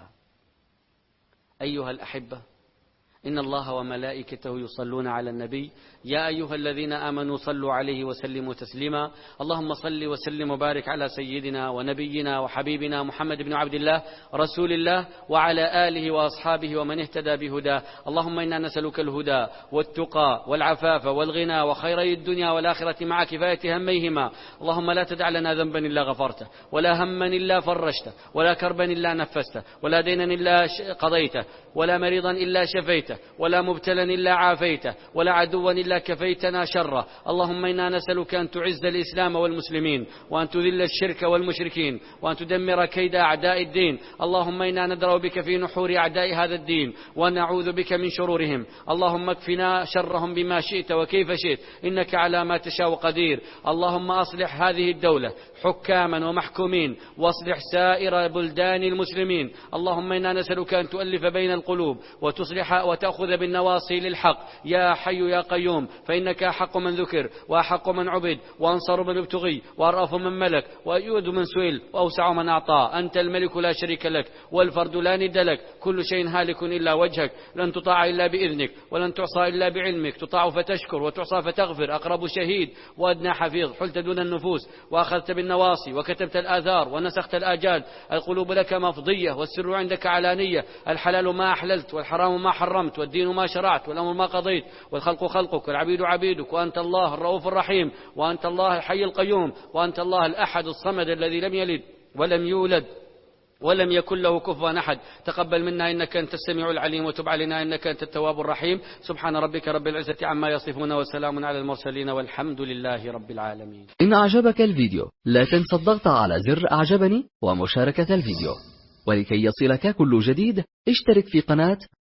أيها الأحبة، إن الله وملائكته يصلون على النبي، يا أيها الذين آمنوا صلوا عليه وسلموا تسليما. اللهم صل وسلم وبارك على سيدنا ونبينا وحبيبنا محمد بن عبد الله رسول الله وعلى آله وأصحابه ومن اهتدى بهداه. اللهم إنا نسألك الهدى والتقى والعفاف والغنى وخيري الدنيا والآخرة مع كفاية هميهما. اللهم لا تدع لنا ذنبا إلا غفرته، ولا هما إلا فرجته، ولا كربا إلا نفسته، ولا دينا إلا قضيته، ولا مريضا إلا شفيته، ولا مبتلا إلا عافيته، ولا عدوا إلا كفيتنا شره. اللهم إنا نسألك أن تعز الإسلام والمسلمين، وأن تذل الشرك والمشركين، وأن تدمر كيد أعداء الدين. اللهم إنا ندرأ بك في نحور أعداء هذا الدين ونعوذ بك من شرورهم. اللهم اكفنا شرهم بما شئت وكيف شئت، إنك على ما تشاء قدير. اللهم أصلح هذه الدولة حكاما ومحكومين، واصلح سائر بلدان المسلمين. اللهم إنا نسألك أن تؤلف بين القلوب وتصلح وتأخذ بالنواصي للحق، يا حي يا قيوم، فإنك أحق من ذكر وأحق من عبد وأنصر من ابتغي وأرأف من ملك وأيود من سئل وأوسع من أعطى. أنت الملك لا شريك لك والفرد لا ند لك، كل شيء هالك إلا وجهك، لن تطاع إلا بإذنك ولن تعصى إلا بعلمك، تطاع فتشكر وتعصى فتغفر، أقرب شهيد وأدنى حفيظ، حلت دون النفوس وأخذت بالنواصي وكتبت الآثار ونسخت الآجال. القلوب لك مفضية والسر عندك علانية، الحلال ما أحللت والحرام ما حرمت، والدين ما شرعت والأمر ما قضيت، والخلق خلقك والعبيد عبيدك، وأنت الله الرؤوف الرحيم، وأنت الله الحي القيوم، وأنت الله الأحد الصمد الذي لم يلد ولم يولد ولم يكن له كفوا أحد. تقبل منا إنك أنت السميع العليم، وتب علينا إنك أنت التواب الرحيم. سبحان ربك رب العزة عما يصفون، وسلام على المرسلين، والحمد لله رب العالمين. إن أعجبك الفيديو لا تنسى الضغط على زر أعجبني ومشاركة الفيديو، ولكي يصلك كل جديد اشترك في قناة